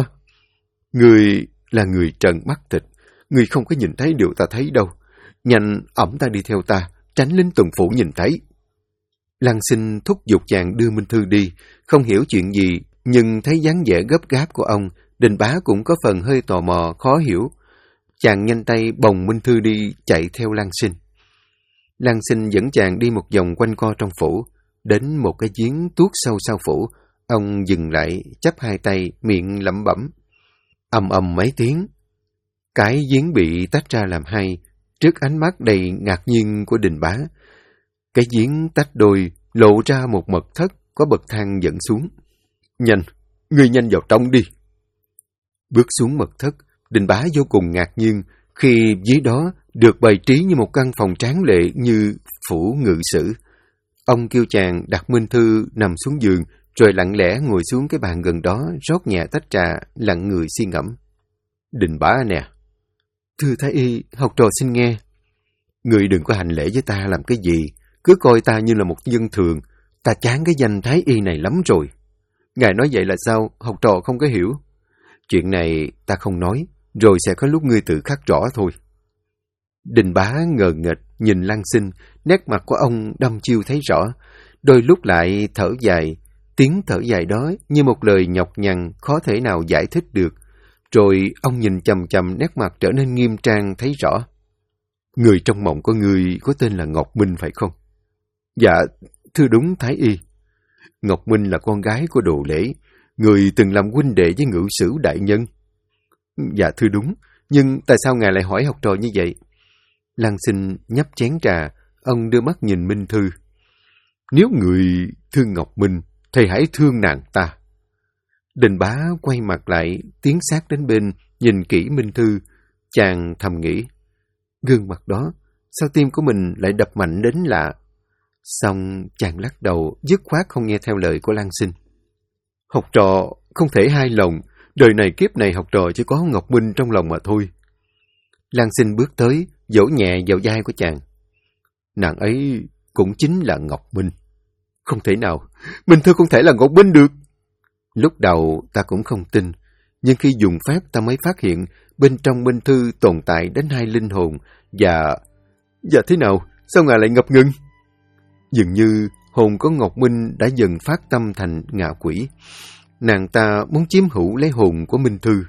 Người là người trần mắt thịt, người không có nhìn thấy điều ta thấy đâu. Nhanh ẵm ta đi theo ta, tránh lính tuần phủ nhìn thấy. Lăng Sinh thúc giục chàng đưa Minh Thư đi, không hiểu chuyện gì, nhưng thấy dáng vẻ gấp gáp của ông, Đình Bá cũng có phần hơi tò mò, khó hiểu. Chàng nhanh tay bồng Minh Thư đi, chạy theo Lăng Sinh. Lăng Sinh dẫn chàng đi một vòng quanh co trong phủ, đến một cái giếng tuốt sâu sau phủ. Ông dừng lại, chắp hai tay, miệng lẩm bẩm. Ầm ầm mấy tiếng. Cái giếng bị tách ra làm hai, trước ánh mắt đầy ngạc nhiên của Đình Bá. Cái giếng tách đôi, lộ ra một mật thất có bậc thang dẫn xuống. Nhanh, ngươi nhanh vào trong đi. Bước xuống mật thất, Đình Bá vô cùng ngạc nhiên khi dưới đó được bày trí như một căn phòng tráng lệ như phủ ngự sử. Ông kêu chàng đặt Minh Thư nằm xuống giường, rồi lặng lẽ ngồi xuống cái bàn gần đó, rót nhẹ tách trà, lặng người suy ngẫm. Đình Bá nè. Thưa Thái Y, học trò xin nghe. Người đừng có hành lễ với ta làm cái gì, cứ coi ta như là một dân thường. Ta chán cái danh Thái Y này lắm rồi. Ngài nói vậy là sao? Học trò không có hiểu. Chuyện này ta không nói, rồi sẽ có lúc ngươi tự khắc rõ thôi. Đình Bá ngờ nghệch nhìn Lăng Sinh, nét mặt của ông đăm chiêu thấy rõ. Đôi lúc lại thở dài, tiếng thở dài đó như một lời nhọc nhằn khó thể nào giải thích được. Rồi ông nhìn chằm chằm, nét mặt trở nên nghiêm trang thấy rõ. Người trong mộng của người có tên là Ngọc Minh phải không? Dạ, thưa đúng Thái Y. Ngọc Minh là con gái của Đồ Lễ, người từng làm huynh đệ với ngự sử đại nhân. Dạ thưa đúng, nhưng tại sao ngài lại hỏi học trò như vậy? Lăng Sinh nhấp chén trà, ông đưa mắt nhìn Minh Thư. Nếu người thương Ngọc Minh, thì hãy thương nàng ta. Đình Bá quay mặt lại, tiến sát đến bên, nhìn kỹ Minh Thư. Chàng thầm nghĩ, gương mặt đó, sao tim của mình lại đập mạnh đến lạ? Xong chàng lắc đầu, dứt khoát không nghe theo lời của Lăng Sinh. Học trò không thể hai lòng, đời này kiếp này học trò chỉ có Ngọc Minh trong lòng mà thôi. Lăng Sinh bước tới, vỗ nhẹ vào vai của chàng. Nàng ấy cũng chính là Ngọc Minh. Không thể nào, Minh Thư không thể là Ngọc Minh được. Lúc đầu ta cũng không tin, nhưng khi dùng phép ta mới phát hiện bên trong Minh Thư tồn tại đến hai linh hồn. Và thế nào? Sao ngài lại ngập ngừng? Dường như hồn của Ngọc Minh đã dần phát tâm thành ngạ quỷ. Nàng ta muốn chiếm hữu lấy hồn của Minh Thư.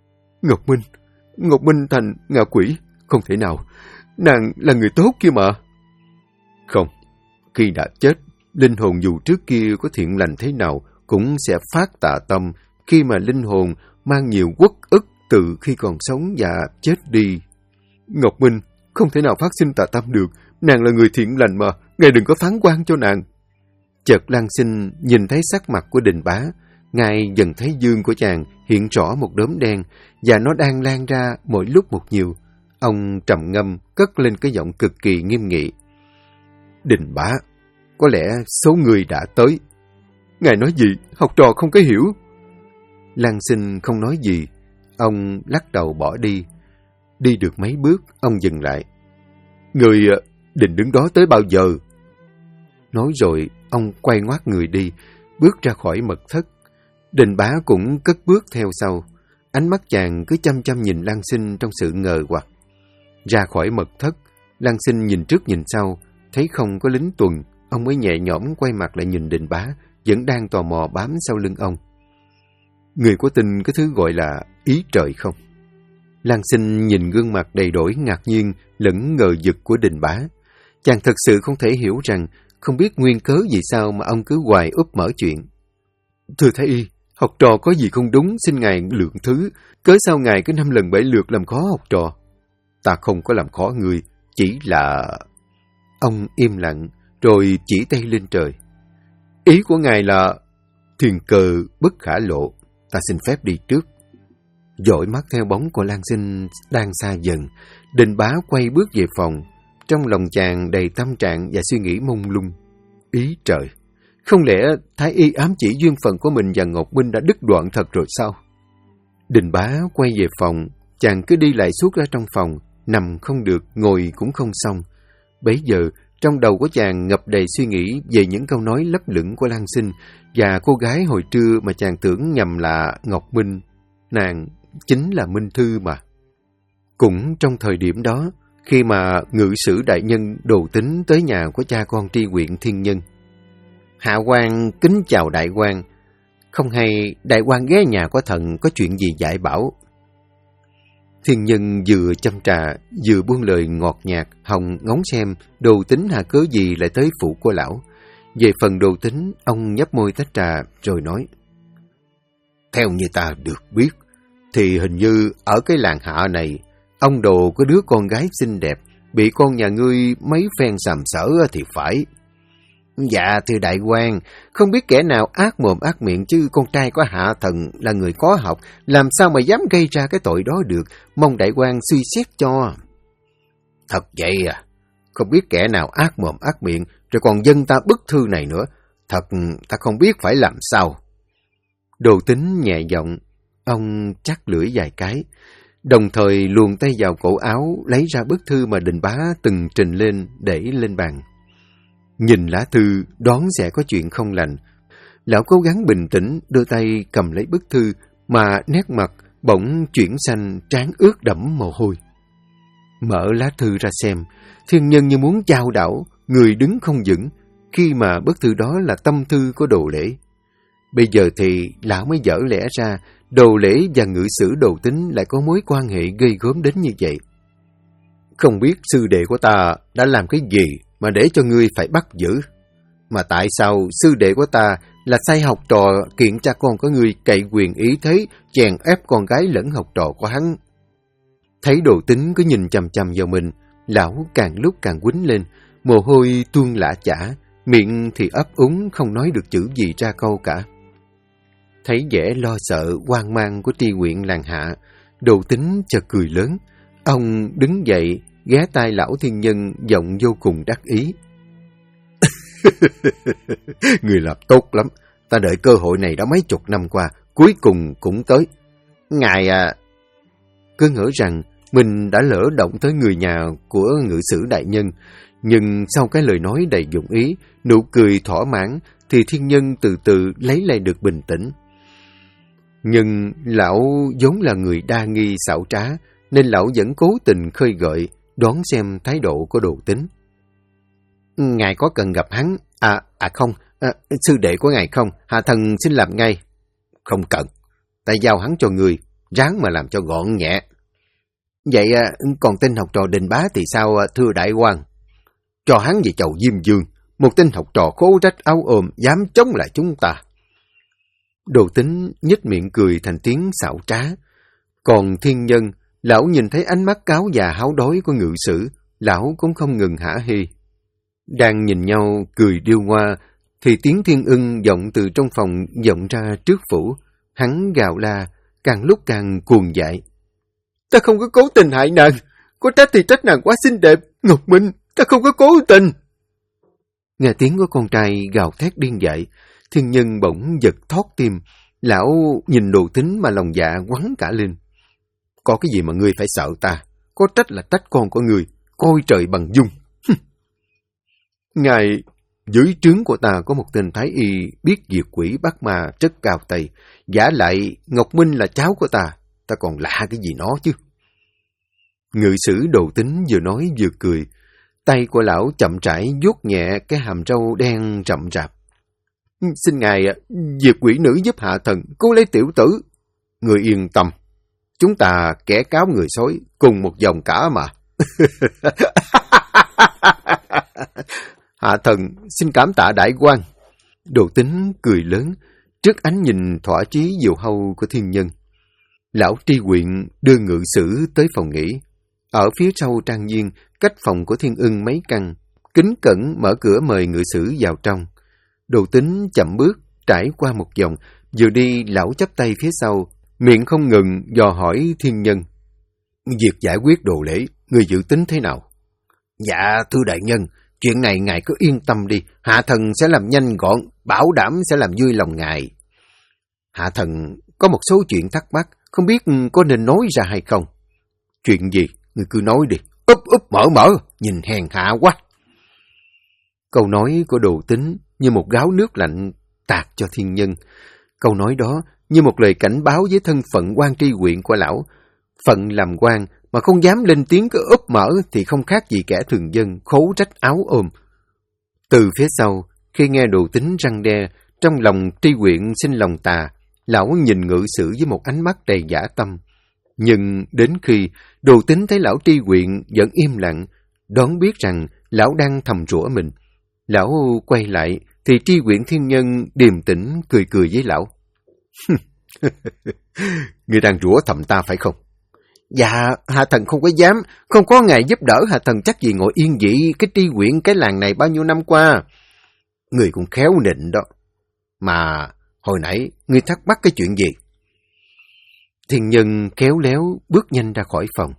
Ngọc Minh thành ngạ quỷ? Không thể nào, nàng là người tốt kia mà. Không, khi đã chết, linh hồn dù trước kia có thiện lành thế nào cũng sẽ phát tà tâm khi mà linh hồn mang nhiều uất ức từ khi còn sống và chết đi. Ngọc Minh không thể nào phát sinh tà tâm được, nàng là người thiện lành mà, ngài đừng có phán quan cho nàng. Chợt Lăng Sinh nhìn thấy sắc mặt của Đình Bá, ngài dần thấy dương của chàng hiện rõ một đốm đen và nó đang lan ra mỗi lúc một nhiều. Ông trầm ngâm cất lên cái giọng cực kỳ nghiêm nghị. Đình Bá, có lẽ số người đã tới. Ngài nói gì? Học trò không có hiểu. Lăng Sinh không nói gì. Ông lắc đầu bỏ đi. Đi được mấy bước, ông dừng lại. Người định đứng đó tới bao giờ? Nói rồi, ông quay ngoắt người đi, bước ra khỏi mật thất. Đình Bá cũng cất bước theo sau. Ánh mắt chàng cứ chăm chăm nhìn Lăng Sinh trong sự ngờ hoặc. Ra khỏi mật thất, Lăng Sinh nhìn trước nhìn sau, thấy không có lính tuần, ông mới nhẹ nhõm quay mặt lại nhìn Đình Bá, vẫn đang tò mò bám sau lưng ông. Người có tin cái thứ gọi là ý trời không? Lăng Sinh nhìn gương mặt đầy đổi ngạc nhiên lẫn ngờ vực của Đình Bá. Chàng thật sự không thể hiểu rằng, không biết nguyên cớ vì sao mà ông cứ hoài úp mở chuyện. Thưa Thái Y, học trò có gì không đúng, xin ngài lượng thứ, cớ sao ngài cứ 5 lần 7 lượt làm khó học trò? Ta không có làm khó người, chỉ là... Ông im lặng, rồi chỉ tay lên trời. Ý của ngài là thiên cơ bất khả lộ, ta xin phép đi trước. Dõi mắt theo bóng của Lăng Sinh đang xa dần, Đình Bá quay bước về phòng. Trong lòng chàng đầy tâm trạng và suy nghĩ mông lung. Ý trời, không lẽ Thái Y ám chỉ duyên phận của mình và Ngọc Minh đã đứt đoạn thật rồi sao? Đình Bá quay về phòng, chàng cứ đi lại suốt ra trong phòng, nằm không được, ngồi cũng không xong. Bấy giờ, trong đầu của chàng ngập đầy suy nghĩ về những câu nói lấp lửng của Lan Sinh và cô gái hồi trưa mà chàng tưởng nhầm là Ngọc Minh. Nàng chính là Minh Thư mà. Cũng trong thời điểm đó, khi mà ngự sử đại nhân Đồ Tính tới nhà của cha con tri huyện Thiên Nhân. Hạ quan kính chào đại quan. Không hay đại quan ghé nhà của thần có chuyện gì dạy bảo. Thiên Nhân vừa châm trà, vừa buông lời ngọt nhạt, hồng ngóng xem Đồ Tính hạ cớ gì lại tới phủ của lão. Về phần Đồ Tính, ông nhấp môi tách trà rồi nói. Theo như ta được biết, thì hình như ở cái làng Hạ này, ông Đồ có đứa con gái xinh đẹp, bị con nhà ngươi mấy phen sàm sỡ thì phải. Dạ thưa đại quan, không biết kẻ nào ác mồm ác miệng chứ con trai của Hạ thần là người có học, làm sao mà dám gây ra cái tội đó được, mong đại quan suy xét cho. Thật vậy à, không biết kẻ nào ác mồm ác miệng, rồi còn dâng ta bức thư này nữa, thật ta không biết phải làm sao. Đồ Tính nhẹ giọng, ông chắc lưỡi vài cái, đồng thời luồn tay vào cổ áo lấy ra bức thư mà Đình Bá từng trình lên để lên bàn. Nhìn lá thư đoán sẽ có chuyện không lành. Lão cố gắng bình tĩnh đưa tay cầm lấy bức thư mà nét mặt bỗng chuyển xanh, trán ướt đẫm mồ hôi. Mở lá thư ra xem, Thiên Nhân như muốn chao đảo, người đứng không vững, khi mà bức thư đó là tâm thư của Đồ Lễ. Bây giờ thì lão mới dở lẽ ra Đồ Lễ và ngự sử Đồ Tính lại có mối quan hệ ghê gớm đến như vậy. Không biết sư đệ của ta đã làm cái gì mà để cho ngươi phải bắt giữ. Mà tại sao sư đệ của ta là sai học trò kiện cha con của ngươi cậy quyền ý thế, chèn ép con gái lẫn học trò của hắn. Thấy Đồ Tính cứ nhìn chằm chằm vào mình, lão càng lúc càng quýnh lên, mồ hôi tuôn lã chả, miệng thì ấp úng không nói được chữ gì ra câu cả. Thấy vẻ lo sợ, hoang mang của tri huyện làng Hạ, Đồ Tính chợt cười lớn. Ông đứng dậy, ghé tai lão Thiên Nhân, giọng vô cùng đắc ý. Người làm tốt lắm, ta đợi cơ hội này đã mấy chục năm qua, cuối cùng cũng tới. Ngài à... Cứ ngỡ rằng mình đã lỡ động tới người nhà của ngự sử đại nhân, nhưng sau cái lời nói đầy dụng ý, nụ cười thỏa mãn, thì Thiên Nhân từ từ lấy lại được bình tĩnh. Nhưng lão vốn là người đa nghi xảo trá, nên lão vẫn cố tình khơi gợi, đoán xem thái độ của Đồ Tính. Ngài có cần gặp hắn? Không, sư đệ của ngài không, hạ thần xin làm ngay. Không cần, ta giao hắn cho người, ráng mà làm cho gọn nhẹ. Vậy còn tên học trò Đình Bá thì sao thưa đại quan? Cho hắn về chầu Diêm Dương, một tên học trò khố rách áo ôm, dám chống lại chúng ta. Đồ Tính nhếch miệng cười thành tiếng xảo trá. Còn Thiên Nhân, lão nhìn thấy ánh mắt cáo già háo đói của ngự sử, lão cũng không ngừng hả hê. Đang nhìn nhau cười điêu ngoa, thì tiếng Thiên Ưng vọng từ trong phòng vọng ra trước phủ. Hắn gào la, càng lúc càng cuồng dại. Ta không có cố tình hại nàng, có trách thì trách nàng quá xinh đẹp, Ngọc Minh, ta không có cố tình. Nghe tiếng của con trai gào thét điên dại, Thiên Nhân bỗng giật thót tim, lão nhìn Đồ Tính mà lòng dạ quắn cả lên. Có cái gì mà ngươi phải sợ ta, có trách là trách con của ngươi, coi trời bằng dung. Ngài, dưới trướng của ta có một tên thái y biết diệt quỷ bắt ma rất cao tay, giả lại Ngọc Minh là cháu của ta còn lạ cái gì nó chứ. Ngự sử Đồ Tính vừa nói vừa cười, tay của lão chậm rãi vuốt nhẹ cái hàm râu đen rậm rạp. Xin ngài diệt quỷ nữ giúp hạ thần cứu lấy tiểu tử. Người yên tâm, chúng ta kẻ cáo người sói cùng một dòng cả mà. Hạ thần xin cảm tạ đại quan. Đồ Tính cười lớn trước ánh nhìn thỏa chí diều hâu của Thiên Nhân. Lão tri huyện đưa ngự sử tới phòng nghỉ. Ở phía sau trang viên, cách phòng của Thiên Ưng mấy căn, kính cẩn mở cửa mời ngự sử vào trong. Đồ Tính chậm bước, trải qua một vòng, vừa đi lão chắp tay phía sau, miệng không ngừng dò hỏi Thiên Nhân. Việc giải quyết Đồ Lễ, người dự tính thế nào? Dạ, thưa đại nhân, chuyện này ngài cứ yên tâm đi, hạ thần sẽ làm nhanh gọn, bảo đảm sẽ làm vui lòng ngài. Hạ thần có một số chuyện thắc mắc, không biết có nên nói ra hay không. Chuyện gì? Ngươi cứ nói đi. Úp mở, nhìn hèn hạ quá. Câu nói của Đồ Tính như một gáo nước lạnh tạt cho Thiên Nhân. Câu nói đó như một lời cảnh báo với thân phận quan tri huyện của lão. Phận làm quan mà không dám lên tiếng cứ úp mở thì không khác gì kẻ thường dân khố rách áo ôm. Từ phía sau, khi nghe Đồ Tính răn đe, trong lòng tri huyện sinh lòng tà, lão nhìn Ngự Sử với một ánh mắt đầy dã tâm. Nhưng đến khi Đồ Tính thấy lão tri huyện vẫn im lặng, đoán biết rằng lão đang thầm rủa mình. Lão quay lại thì tri huyện Thiên Nhân điềm tĩnh cười với lão. Ngươi đang rủa thầm ta phải không? Dạ, hạ thần không có dám, không có ngài giúp đỡ hạ thần chắc gì ngồi yên vị cái tri huyện cái làng này bao nhiêu năm qua. Ngươi cũng khéo nịnh đó. Mà hồi nãy ngươi thắc mắc cái chuyện gì? Thiên Nhân khéo léo bước nhanh ra khỏi phòng.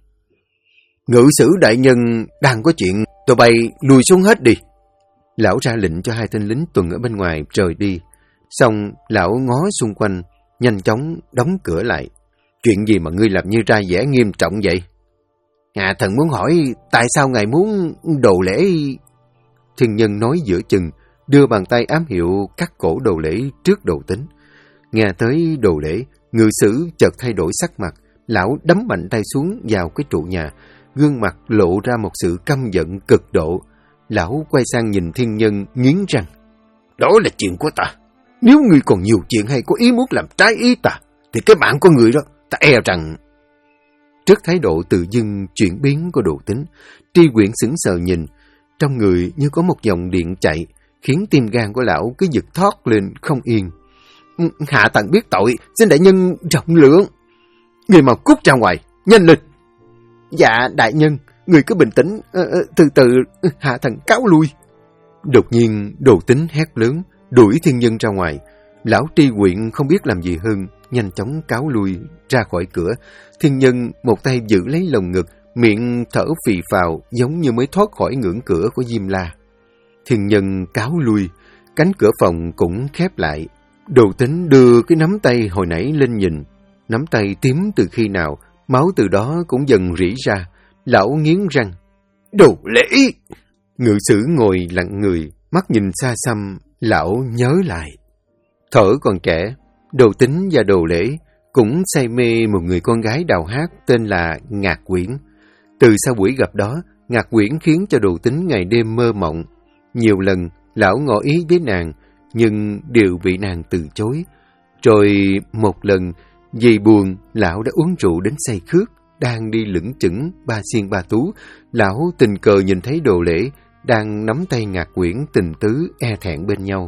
Ngự sử đại nhân đang có chuyện, tụi bay lùi xuống hết đi. Lão ra lệnh cho hai tên lính tuần ở bên ngoài rời đi. Xong lão ngó xung quanh, nhanh chóng đóng cửa lại. Chuyện gì mà ngươi làm như ra vẻ nghiêm trọng vậy? Hạ thần muốn hỏi tại sao ngài muốn đồ lễ? Thiên Nhân nói giữa chừng, đưa bàn tay ám hiệu cắt cổ Đồ Lễ trước Đồ Tính. Nghe tới Đồ Lễ, Ngự sử chợt thay đổi sắc mặt, lão đấm mạnh tay xuống vào cái trụ nhà, gương mặt lộ ra một sự căm giận cực độ. Lão quay sang nhìn Thiên Nhân nghiến răng. Đó là chuyện của ta. Nếu ngươi còn nhiều chuyện hay có ý muốn làm trái ý ta, thì cái mạng của người đó, ta e rằng... Trước thái độ tự dưng chuyển biến của Đồ Tính, tri huyện sững sờ nhìn, trong người như có một dòng điện chạy, khiến tim gan của lão cứ giật thót lên không yên. Hạ thần biết tội, xin đại nhân rộng lượng. Người mau cút ra ngoài, nhanh lên. Dạ đại nhân, người cứ bình tĩnh, từ từ, hạ thần cáo lui. Đột nhiên Đồ Tính hét lớn, đuổi Thiên Nhân ra ngoài. Lão tri huyện không biết làm gì hơn, nhanh chóng cáo lui ra khỏi cửa. Thiên Nhân một tay giữ lấy lồng ngực, miệng thở phì phào giống như mới thoát khỏi ngưỡng cửa của Diêm La. Thiên Nhân cáo lui, cánh cửa phòng cũng khép lại. Đồ Tính đưa cái nắm tay hồi nãy lên nhìn. Nắm tay tím từ khi nào, máu từ đó cũng dần rỉ ra. Lão nghiến răng. Đồ lễ! Ngự sử ngồi lặng người, mắt nhìn xa xăm, lão nhớ lại. Thở còn trẻ, Đồ Tính và Đồ Lễ cũng say mê một người con gái đào hát tên là Ngạc Quyển. Từ sau buổi gặp đó, Ngạc Quyển khiến cho Đồ Tính ngày đêm mơ mộng. Nhiều lần, lão ngỏ ý với nàng, nhưng đều bị nàng từ chối. Rồi một lần, vì buồn, lão đã uống rượu đến say khước, đang đi lững chững ba xiên ba tú. Lão tình cờ nhìn thấy Đồ Lễ đang nắm tay Ngạc Quyển tình tứ e thẹn bên nhau.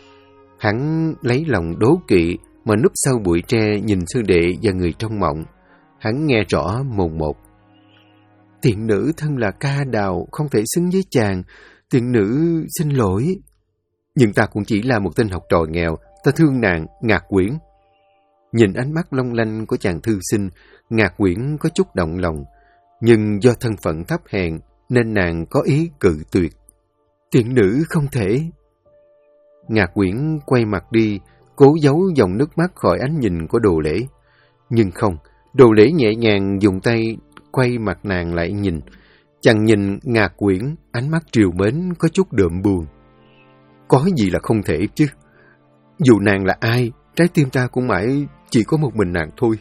Hắn lấy lòng đố kỵ mà núp sau bụi tre nhìn sư đệ và người trong mộng. Hắn nghe rõ mồn một. Tiện nữ thân là ca đào, không thể xứng với chàng. Tiện nữ xin lỗi. Nhưng ta cũng chỉ là một tên học trò nghèo, ta thương nàng, Ngạc Quyển. Nhìn ánh mắt long lanh của chàng thư sinh, Ngạc Quyển có chút động lòng. Nhưng do thân phận thấp hèn, nên nàng có ý cự tuyệt. Tiện nữ không thể. Ngạc Quyển quay mặt đi, cố giấu dòng nước mắt khỏi ánh nhìn của Đồ Lễ. Nhưng không, Đồ Lễ nhẹ nhàng dùng tay quay mặt nàng lại nhìn. Chàng nhìn Ngạc Quyển, ánh mắt trìu mến có chút đượm buồn. Có gì là không thể chứ? Dù nàng là ai, trái tim ta cũng mãi chỉ có một mình nàng thôi.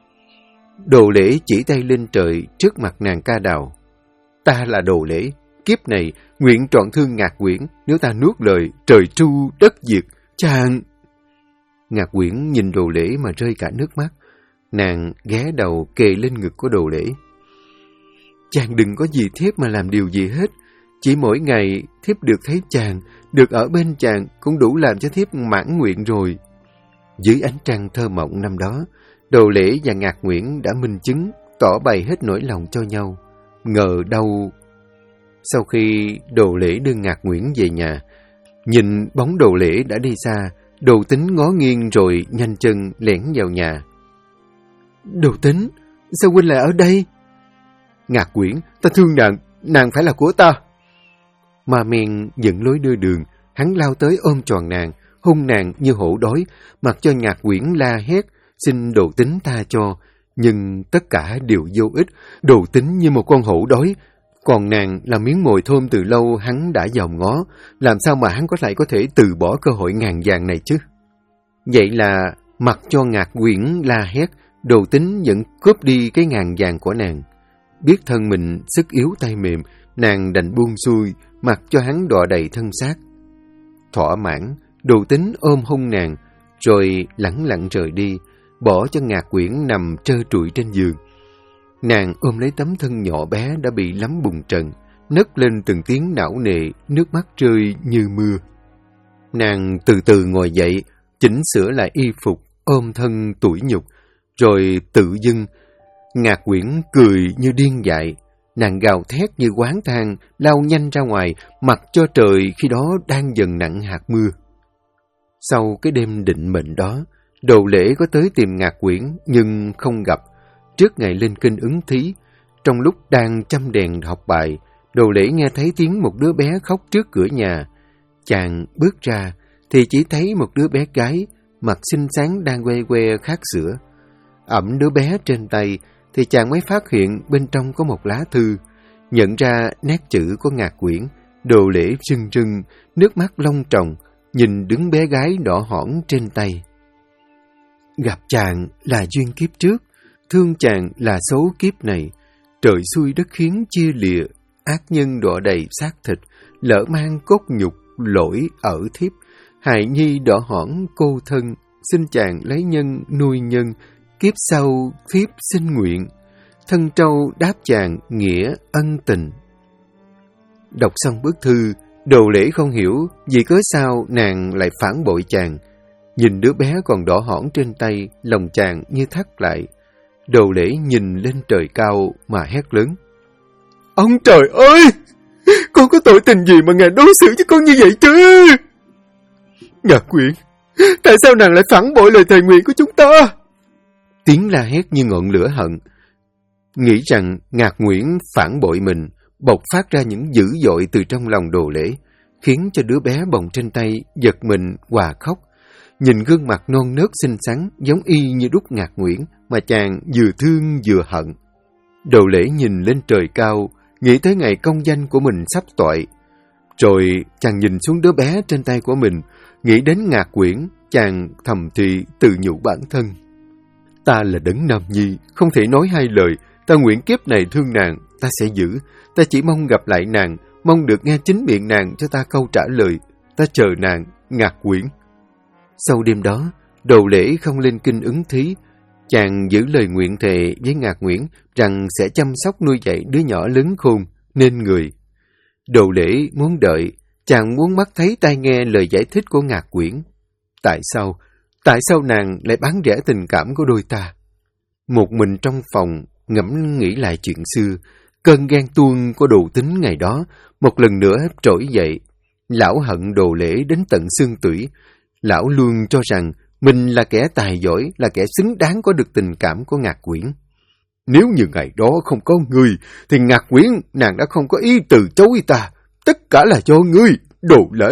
Đồ Lễ chỉ tay lên trời trước mặt nàng ca đào. Ta là Đồ Lễ, kiếp này nguyện trọn thương Ngạc Quyển, nếu ta nuốt lời trời tru đất diệt, chàng... Ngạc Quyển nhìn Đồ Lễ mà rơi cả nước mắt. Nàng ghé đầu kề lên ngực của Đồ Lễ. Chàng đừng có vì thiếp mà làm điều gì hết. Chỉ mỗi ngày thiếp được thấy chàng, được ở bên chàng cũng đủ làm cho thiếp mãn nguyện rồi. Dưới ánh trăng thơ mộng năm đó, Đồ Lễ và Ngạc Quyển đã minh chứng, tỏ bày hết nỗi lòng cho nhau. Ngờ đâu... Sau khi Đồ Lễ đưa Ngạc Quyển về nhà, nhìn bóng Đồ Lễ đã đi xa, Đồ Tính ngó nghiêng rồi nhanh chân lẻn vào nhà. Đồ Tính, sao huynh lại ở đây? Ngạc Quyển, ta thương nàng, nàng phải là của ta. Ma Men dẫn lối đưa đường, hắn lao tới ôm tròn nàng, hôn nàng như hổ đói, mặc cho Ngạc Quyển la hét, xin Đồ Tính tha cho, nhưng tất cả đều vô ích. Đồ Tính như một con hổ đói, còn nàng là miếng mồi thơm từ lâu hắn đã dòm ngó, làm sao mà hắn có thể từ bỏ cơ hội ngàn vàng này chứ? Vậy là mặc cho Ngạc Quyển la hét, Đồ Tính vẫn cướp đi cái ngàn vàng của nàng. Biết thân mình sức yếu tay mềm, nàng đành buông xuôi, mặc cho hắn đọa đầy thân xác. Thỏa mãn, Đồ Tính ôm hôn nàng, rồi lẳng lặng rời đi, bỏ cho Ngạc Quyển nằm trơ trụi trên giường. Nàng ôm lấy tấm thân nhỏ bé đã bị lắm bùn trần, nấc lên từng tiếng não nề, nước mắt rơi như mưa. Nàng từ từ ngồi dậy, chỉnh sửa lại y phục, ôm thân tủi nhục, rồi tự dưng. Ngạc Quyển cười như điên dại, nàng gào thét như oán than, lao nhanh ra ngoài, mặc cho trời khi đó đang dần nặng hạt mưa. Sau cái đêm định mệnh đó, Đồ Lễ có tới tìm Ngạc Quyển nhưng không gặp. Trước ngày lên kinh ứng thí, trong lúc đang chăm đèn học bài, Đồ Lễ nghe thấy tiếng một đứa bé khóc trước cửa nhà. Chàng bước ra thì chỉ thấy một đứa bé gái, mặt xinh xắn đang que que khát sữa. Ẵm đứa bé trên tay thì chàng mới phát hiện bên trong có một lá thư. Nhận ra nét chữ của Ngạc Quyển, Đồ Lễ rưng rưng, nước mắt long tròng, nhìn đứa bé gái đỏ hỏn trên tay. Gặp chàng là duyên kiếp trước, thương chàng là số kiếp này. Trời xui đất khiến chia lìa, ác nhân đọa đầy xác thịt, lỡ mang cốt nhục, lỗi ở thiếp. Hài nhi đỏ hỏn cô thân, xin chàng lấy nhân nuôi nhân, kiếp sau thiếp xin nguyện. Thân trâu đáp chàng nghĩa ân tình. Đọc xong bức thư, Đồ Lễ không hiểu vì cớ sao nàng lại phản bội chàng. Nhìn đứa bé còn đỏ hỏn trên tay, lòng chàng như thắt lại. Đồ Lễ nhìn lên trời cao mà hét lớn. Ông trời ơi! Con có tội tình gì mà ngài đối xử với con như vậy chứ? Ngạc Quyển, tại sao nàng lại phản bội lời thề nguyện của chúng ta? Tiếng la hét như ngọn lửa hận. Nghĩ rằng Ngạc Quyển phản bội mình, bộc phát ra những dữ dội từ trong lòng Đồ Lễ, khiến cho đứa bé bồng trên tay giật mình hòa khóc. Nhìn gương mặt non nớt xinh xắn giống y như đúc Ngạc Quyển mà chàng vừa thương vừa hận. Đồ Lễ nhìn lên trời cao, nghĩ tới ngày công danh của mình sắp toại. Rồi chàng nhìn xuống đứa bé trên tay của mình, nghĩ đến Ngạc Quyển, chàng thầm thì tự nhủ bản thân. Ta là Đấng Nam Nhi, không thể nói hai lời, ta nguyện kiếp này thương nàng, ta sẽ giữ, ta chỉ mong gặp lại nàng, mong được nghe chính miệng nàng cho ta câu trả lời, ta chờ nàng, Ngạc Quyển. Sau đêm đó, Đồ Lễ không lên kinh ứng thí, chàng giữ lời nguyện thề với Ngạc Quyển rằng sẽ chăm sóc nuôi dạy đứa nhỏ lớn khôn, nên người. Đồ Lễ muốn đợi, chàng muốn mắt thấy tai nghe lời giải thích của Ngạc Quyển. Tại sao nàng lại bán rẻ tình cảm của đôi ta? Một mình trong phòng, ngẫm nghĩ lại chuyện xưa, cơn ghen tuông của Đồ Tính ngày đó, một lần nữa trỗi dậy. Lão hận Đồ Lễ đến tận xương tủy. Lão luôn cho rằng mình là kẻ tài giỏi, là kẻ xứng đáng có được tình cảm của Ngạc Quyển. Nếu như ngày đó không có ngươi, thì Ngạc Quyển nàng đã không có ý từ chối ta. Tất cả là do ngươi, Đồ Lễ.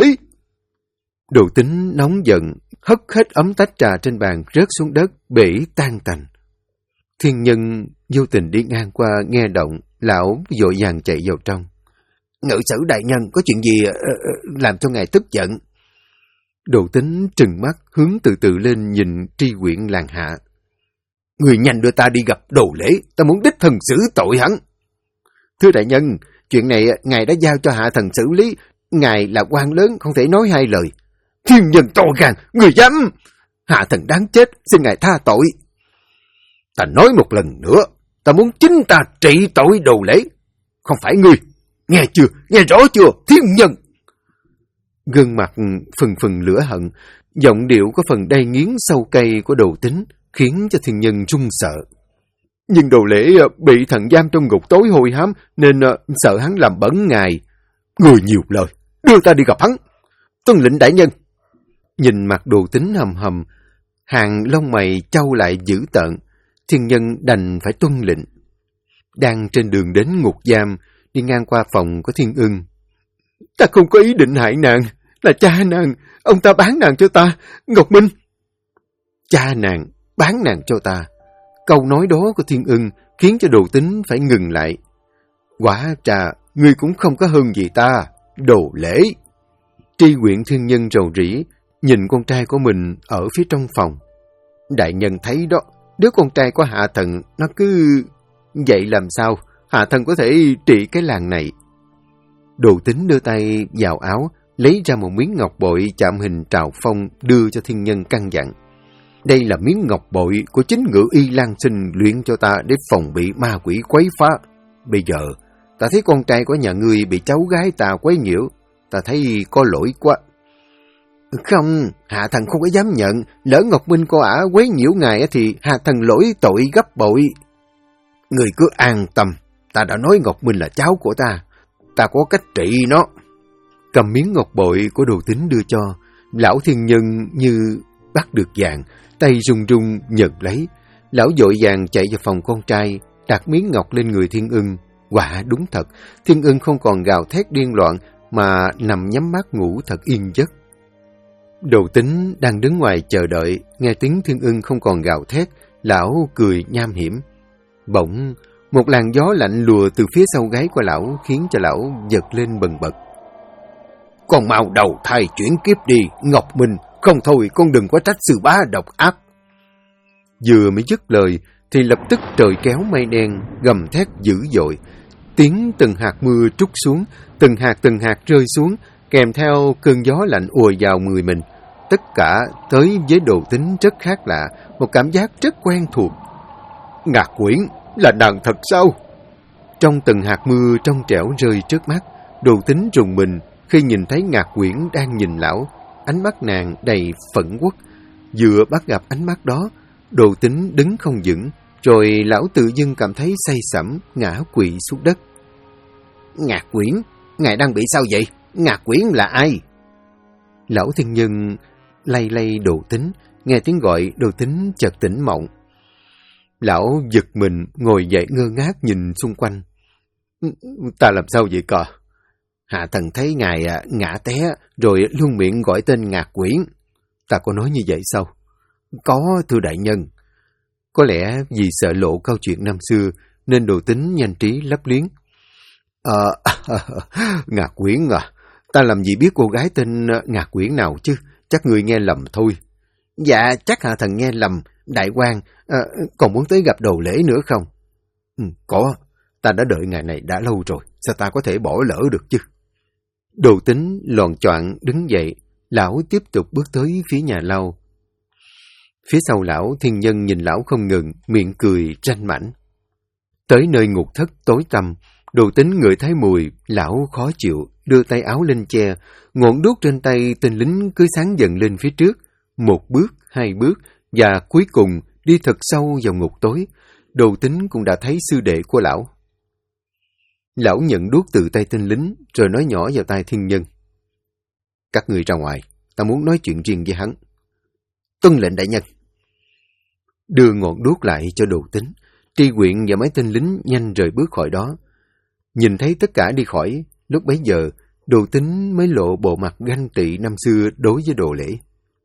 Đồ Tính nóng giận, hất hết ấm tách trà trên bàn rớt xuống đất, bể tan tành. Thiên Nhân vô tình đi ngang qua nghe động, lão vội vàng chạy vào trong. Ngự sử đại nhân, có chuyện gì làm cho ngài tức giận? Đồ Tính trừng mắt hướng từ từ lên nhìn Tri Quyển Làng Hạ. Người nhanh đưa ta đi gặp Đồ Lễ, ta muốn đích thân xử tội hắn. Thưa đại nhân, chuyện này ngài đã giao cho hạ thần xử lý, ngài là quan lớn không thể nói hai lời. Thiên Nhân to gan, người dám! Hạ thần đáng chết, xin ngài tha tội. Ta nói một lần nữa, ta muốn chính ta trị tội Đồ Lễ, không phải ngươi. Nghe chưa, nghe rõ chưa, Thiên Nhân? Gương mặt phừng phừng lửa hận, giọng điệu có phần đay nghiến sâu cay của Đồ Tính, khiến cho Thiên Nhân run sợ. Nhưng Đồ Lễ bị thần giam trong ngục tối hôi hám, nên sợ hắn làm bẩn ngài. Người nhiều lời, đưa ta đi gặp hắn. Tuân lệnh đại nhân. Nhìn mặt Đồ Tính hầm hầm, hàng lông mày chau lại dữ tợn, Thiên Nhân đành phải tuân lệnh. Đang trên đường đến ngục giam, đi ngang qua phòng của Thiên Ưng. Ta không có ý định hại nàng, là cha nàng, ông ta bán nàng cho ta, Ngọc Minh. Cha nàng, bán nàng cho ta. Câu nói đó của Thiên Ưng khiến cho Đồ Tính phải ngừng lại. Quả trà, ngươi cũng không có hơn gì ta, đồ lễ. Tri huyện Thiên Nhân rầu rĩ, nhìn con trai của mình ở phía trong phòng. Đại nhân thấy đó, đứa con trai của Hạ Thần nó cứ... Vậy làm sao Hạ Thần có thể trị cái làng này? Đồ Tính đưa tay vào áo, lấy ra một miếng ngọc bội chạm hình Trào Phong đưa cho Thiên Nhân căn dặn. Đây là miếng ngọc bội của chính Ngự Y Lan Sinh luyện cho ta để phòng bị ma quỷ quấy phá. Bây giờ, ta thấy con trai của nhà ngươi bị cháu gái ta quấy nhiễu, ta thấy có lỗi quá. Không, Hạ Thần không có dám nhận, lỡ Ngọc Minh cô ả quấy nhiễu ngài thì Hạ Thần lỗi tội gấp bội. Người cứ an tâm, ta đã nói Ngọc Minh là cháu của ta có cách trị nó. Cầm miếng ngọc bội của Đồ Tính đưa cho, lão Thiên Nhân như bắt được vàng, tay run run nhận lấy. Lão vội vàng chạy vào phòng con trai, đặt miếng ngọc lên người Thiên Ưng. Quả đúng thật, Thiên Ưng không còn gào thét điên loạn mà nằm nhắm mắt ngủ thật yên giấc. Đồ Tính đang đứng ngoài chờ đợi, nghe tiếng Thiên Ưng không còn gào thét, lão cười nham hiểm. Bỗng, một làn gió lạnh lùa từ phía sau gáy của lão khiến cho lão giật lên bần bật. Con mau đầu thai chuyển kiếp đi, Ngọc Minh, không thôi con đừng có trách sư bá độc ác. Vừa mới dứt lời thì lập tức trời kéo mây đen, gầm thét dữ dội. Tiếng từng hạt mưa trút xuống, từng hạt rơi xuống, kèm theo cơn gió lạnh ùa vào người mình. Tất cả tới với Đồ Tính rất khác lạ, một cảm giác rất quen thuộc. Ngạc Quyển, là nàng thật sao? Trong từng hạt mưa trong trẻo rơi trước mắt, Đồ Tính rùng mình khi nhìn thấy Ngạc Quyển đang nhìn lão, ánh mắt nàng đầy phẫn uất. Vừa bắt gặp ánh mắt đó, Đồ Tính đứng không vững, rồi lão tự dưng cảm thấy say sẩm, ngã quỵ xuống đất. Ngạc Quyển, ngài đang bị sao vậy? Ngạc Quyển là ai? Lão Thiên Nhân lay lay Đồ Tính, nghe tiếng gọi Đồ Tính chợt tỉnh mộng. Lão giật mình ngồi dậy ngơ ngác nhìn xung quanh. Ta làm sao vậy cờ? Hạ Thần thấy ngài ngã té rồi luôn miệng gọi tên Ngạc Quyển. Ta có nói như vậy sao? Có, thưa đại nhân. Có lẽ vì sợ lộ câu chuyện năm xưa nên Đồ Tính nhanh trí lấp liếng. Ngạc Quyển à, ta làm gì biết cô gái tên Ngạc Quyển nào chứ, chắc người nghe lầm thôi. Dạ, chắc Hạ Thần nghe lầm, đại quan, còn muốn tới gặp Đồ Lễ nữa không? Có, ta đã đợi ngày này đã lâu rồi, sao ta có thể bỏ lỡ được chứ? Đồ Tính loạng choạng đứng dậy, lão tiếp tục bước tới phía nhà lau. Phía sau lão, Thiên Nhân nhìn lão không ngừng, miệng cười ranh mãnh. Tới nơi ngục thất tối tăm, Đồ Tính ngửi thấy mùi, lão khó chịu, đưa tay áo lên che, ngọn đuốc trên tay tên lính cứ sáng dần lên phía trước, một bước, hai bước, và cuối cùng đi thật sâu vào ngục tối. Đồ Tính cũng đã thấy sư đệ của lão. Lão nhận đuốc từ tay tên lính, rồi nói nhỏ vào tai Thiên Nhân. Các người ra ngoài, ta muốn nói chuyện riêng với hắn. Tuân lệnh đại nhân. Đưa ngọn đuốc lại cho Đồ Tính, Tri Quyện và mấy tên lính nhanh rời bước khỏi đó. Nhìn thấy tất cả đi khỏi, lúc bấy giờ, Đồ Tính mới lộ bộ mặt ganh tị năm xưa đối với Đồ Lễ.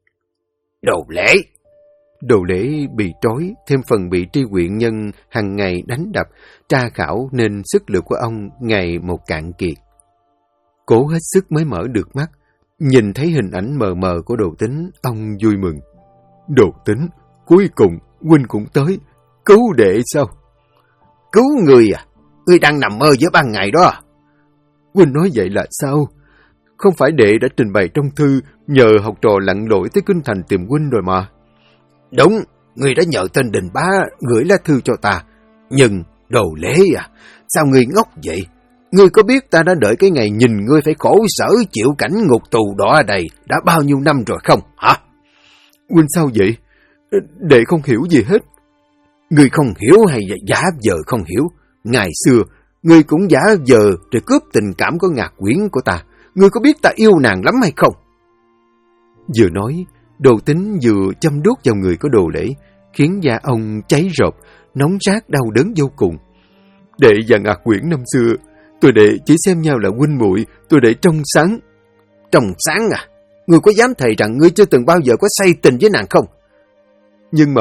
Đồ Lễ! Đồ Lễ bị trói, thêm phần bị Tri Quyện nhân hàng ngày đánh đập, tra khảo nên sức lực của ông ngày một cạn kiệt. Cố hết sức mới mở được mắt, nhìn thấy hình ảnh mờ mờ của Đồ Tính, ông vui mừng. Đồ Tính, cuối cùng huynh cũng tới, cứu đệ sao? Cứu người à? Ngươi đang nằm mơ giữa ban ngày đó. Huynh nói vậy là sao? Không phải đệ đã trình bày trong thư nhờ học trò lặn lội tới Kinh Thành tìm huynh rồi mà. Đúng, ngươi đã nhờ tên Đình Bá gửi lá thư cho ta. Nhưng, Đồ Lễ à, sao ngươi ngốc vậy? Ngươi có biết ta đã đợi cái ngày nhìn ngươi phải khổ sở chịu cảnh ngục tù đó ở đây đã bao nhiêu năm rồi không, hả? Huynh sao vậy? Đệ không hiểu gì hết. Ngươi không hiểu hay giả vờ không hiểu? Ngày xưa, ngươi cũng giả vờ rồi cướp tình cảm của Ngạc Quyển của ta. Ngươi có biết ta yêu nàng lắm hay không? Vừa nói, Đồ Tính vừa châm đuốc vào người của Đồ Lễ, khiến da ông cháy rộp, nóng rát đau đớn vô cùng. Đệ và Ngạc Quyển năm xưa, tôi đệ chỉ xem nhau là huynh muội, tôi đệ trong sáng. Trong sáng à? Ngươi có dám thề rằng ngươi chưa từng bao giờ có say tình với nàng không? Nhưng mà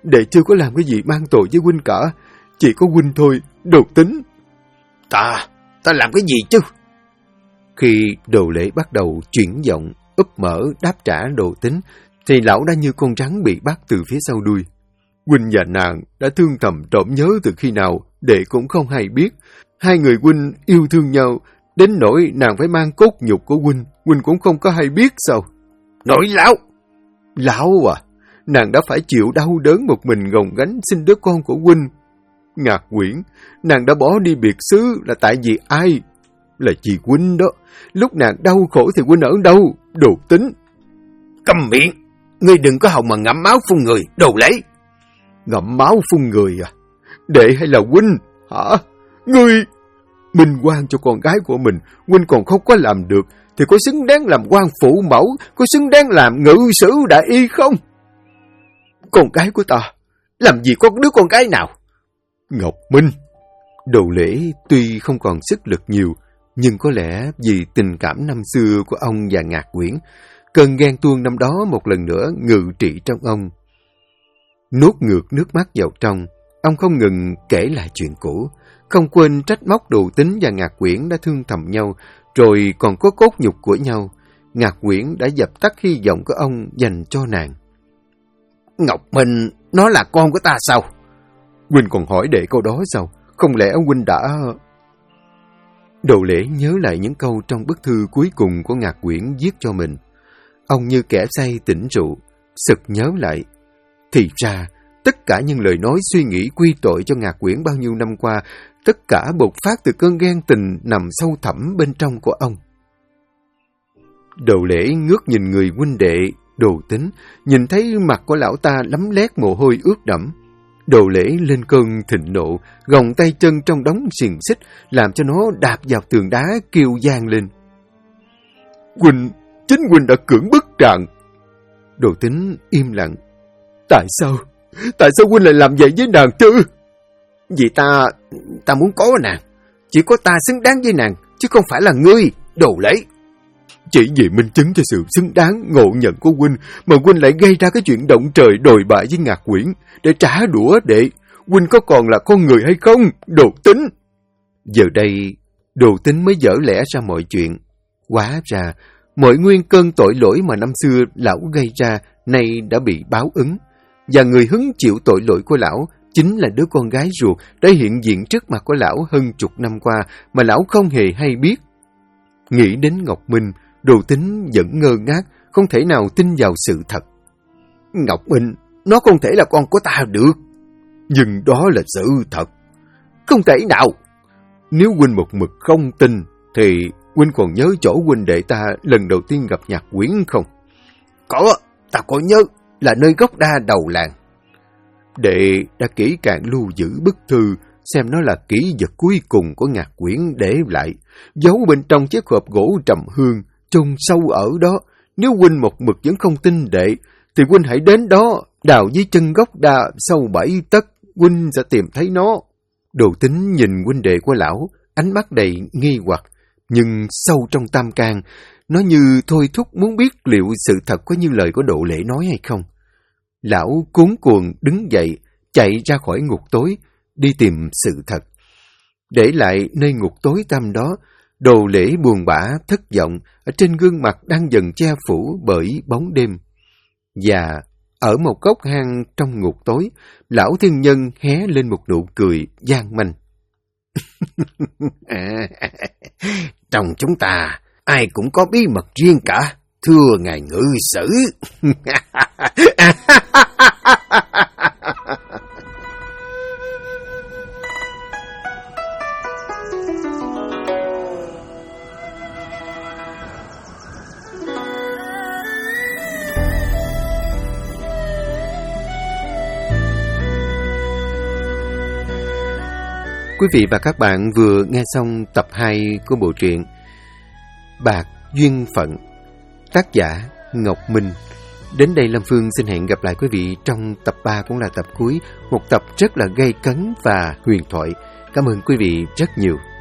đệ chưa có làm cái gì mang tội với huynh cả. Chỉ có huynh thôi, Đồ Tính. Ta làm cái gì chứ? Khi Đồ Lễ bắt đầu chuyển giọng, úp mở đáp trả Đồ Tính, thì lão đã như con rắn bị bắt từ phía sau đuôi. Huynh và nàng đã thương thầm trộm nhớ từ khi nào, đệ cũng không hay biết. Hai người huynh yêu thương nhau, đến nỗi nàng phải mang cốt nhục của huynh cũng không có hay biết sao? Nội lão! Lão à, nàng đã phải chịu đau đớn một mình gồng gánh sinh đứa con của huynh. Ngạc Quyển, nàng đã bỏ đi biệt xứ là tại vì ai? Là vì huynh đó. Lúc nàng đau khổ thì huynh ở đâu? Đồ Tính. Câm miệng! Ngươi đừng có hòng mà ngậm máu phun người, Đồ Lễ! Ngậm máu phun người à? Đệ hay là huynh? Hả? Ngươi... Minh oan cho con gái của mình, huynh còn không có làm được, thì có xứng đáng làm quan phụ mẫu, có xứng đáng làm ngự sử đại y không? Con gái của ta, làm gì có đứa con gái nào? Ngọc Minh. Đồ Lễ tuy không còn sức lực nhiều, nhưng có lẽ vì tình cảm năm xưa của ông và Ngạc Quyển, cơn ghen tuông năm đó một lần nữa ngự trị trong ông. Nuốt ngược nước mắt vào trong, ông không ngừng kể lại chuyện cũ, không quên trách móc Đồ Tính và Ngạc Quyển đã thương thầm nhau, rồi còn có cốt nhục của nhau. Ngạc Quyển đã dập tắt hy vọng của ông dành cho nàng. Ngọc Minh, nó là con của ta sao? Huynh còn hỏi đệ câu đó sao? Không lẽ huynh đã... Đồ Lễ nhớ lại những câu trong bức thư cuối cùng của Ngạc Quyển viết cho mình. Ông như kẻ say tỉnh rượu, sực nhớ lại. Thì ra, tất cả những lời nói suy nghĩ quy tội cho Ngạc Quyển bao nhiêu năm qua, tất cả bộc phát từ cơn ghen tình nằm sâu thẳm bên trong của ông. Đồ Lễ ngước nhìn người huynh đệ, Đồ Tính, nhìn thấy mặt của lão ta lấm lét mồ hôi ướt đẫm. Đồ Lễ lên cơn thịnh nộ, gồng tay chân trong đống xiềng xích, làm cho nó đạp vào tường đá kêu vang lên. Chính huynh đã cưỡng bức trạng. Đồ Tính im lặng. Tại sao huynh lại làm vậy với nàng chứ? Vì ta muốn có nàng. Chỉ có ta xứng đáng với nàng, chứ không phải là ngươi, Đồ Lễ. Chỉ vì minh chứng cho sự xứng đáng ngộ nhận của huynh mà huynh lại gây ra cái chuyện động trời đồi bại với Ngạc Quyển để trả đũa đệ. Huynh có còn là con người hay không, Đồ Tính? Giờ đây, Đồ Tính mới dở lẽ ra mọi chuyện. Hóa ra, mọi nguyên cơn tội lỗi mà năm xưa lão gây ra nay đã bị báo ứng. Và người hứng chịu tội lỗi của lão chính là đứa con gái ruột đã hiện diện trước mặt của lão hơn chục năm qua mà lão không hề hay biết. Nghĩ đến Ngọc Minh, Đồ Tính vẫn ngơ ngác, không thể nào tin vào sự thật. Ngọc Minh, nó không thể là con của ta được. Nhưng đó là sự thật. Không thể nào. Nếu huynh một mực không tin, thì huynh còn nhớ chỗ huynh đệ ta lần đầu tiên gặp Ngạc Quyển không? Có, ta có nhớ, là nơi gốc đa đầu làng. Đệ đã kỹ càng lưu giữ bức thư, xem nó là kỷ vật cuối cùng của Ngạc Quyển để lại, giấu bên trong chiếc hộp gỗ trầm hương, chôn sâu ở đó. Nếu huynh một mực vẫn không tin đệ, thì huynh hãy đến đó, đào dưới chân gốc đa sâu 7 tấc, huynh sẽ tìm thấy nó. Đồ Tính nhìn huynh đệ của lão, ánh mắt đầy nghi hoặc, nhưng sâu trong tam can, nó như thôi thúc muốn biết liệu sự thật có như lời của Đồ Lễ nói hay không. Lão cuống cuồng đứng dậy, chạy ra khỏi ngục tối, đi tìm sự thật. Để lại nơi ngục tối tăm đó, Đồ Lễ buồn bã, thất vọng, ở trên gương mặt đang dần che phủ bởi bóng đêm. Và ở một góc hang trong ngục tối, lão thiên nhân hé lên một nụ cười gian manh. Trong chúng ta, ai cũng có bí mật riêng cả, thưa ngài ngự sử. Quý vị và các bạn vừa nghe xong tập 2 của bộ truyện Bạc Duyên Phận, tác giả Ngọc Minh. Đến đây Lâm Phương xin hẹn gặp lại quý vị trong tập 3 cũng là tập cuối, một tập rất là gay cấn và huyền thoại. Cảm ơn quý vị rất nhiều.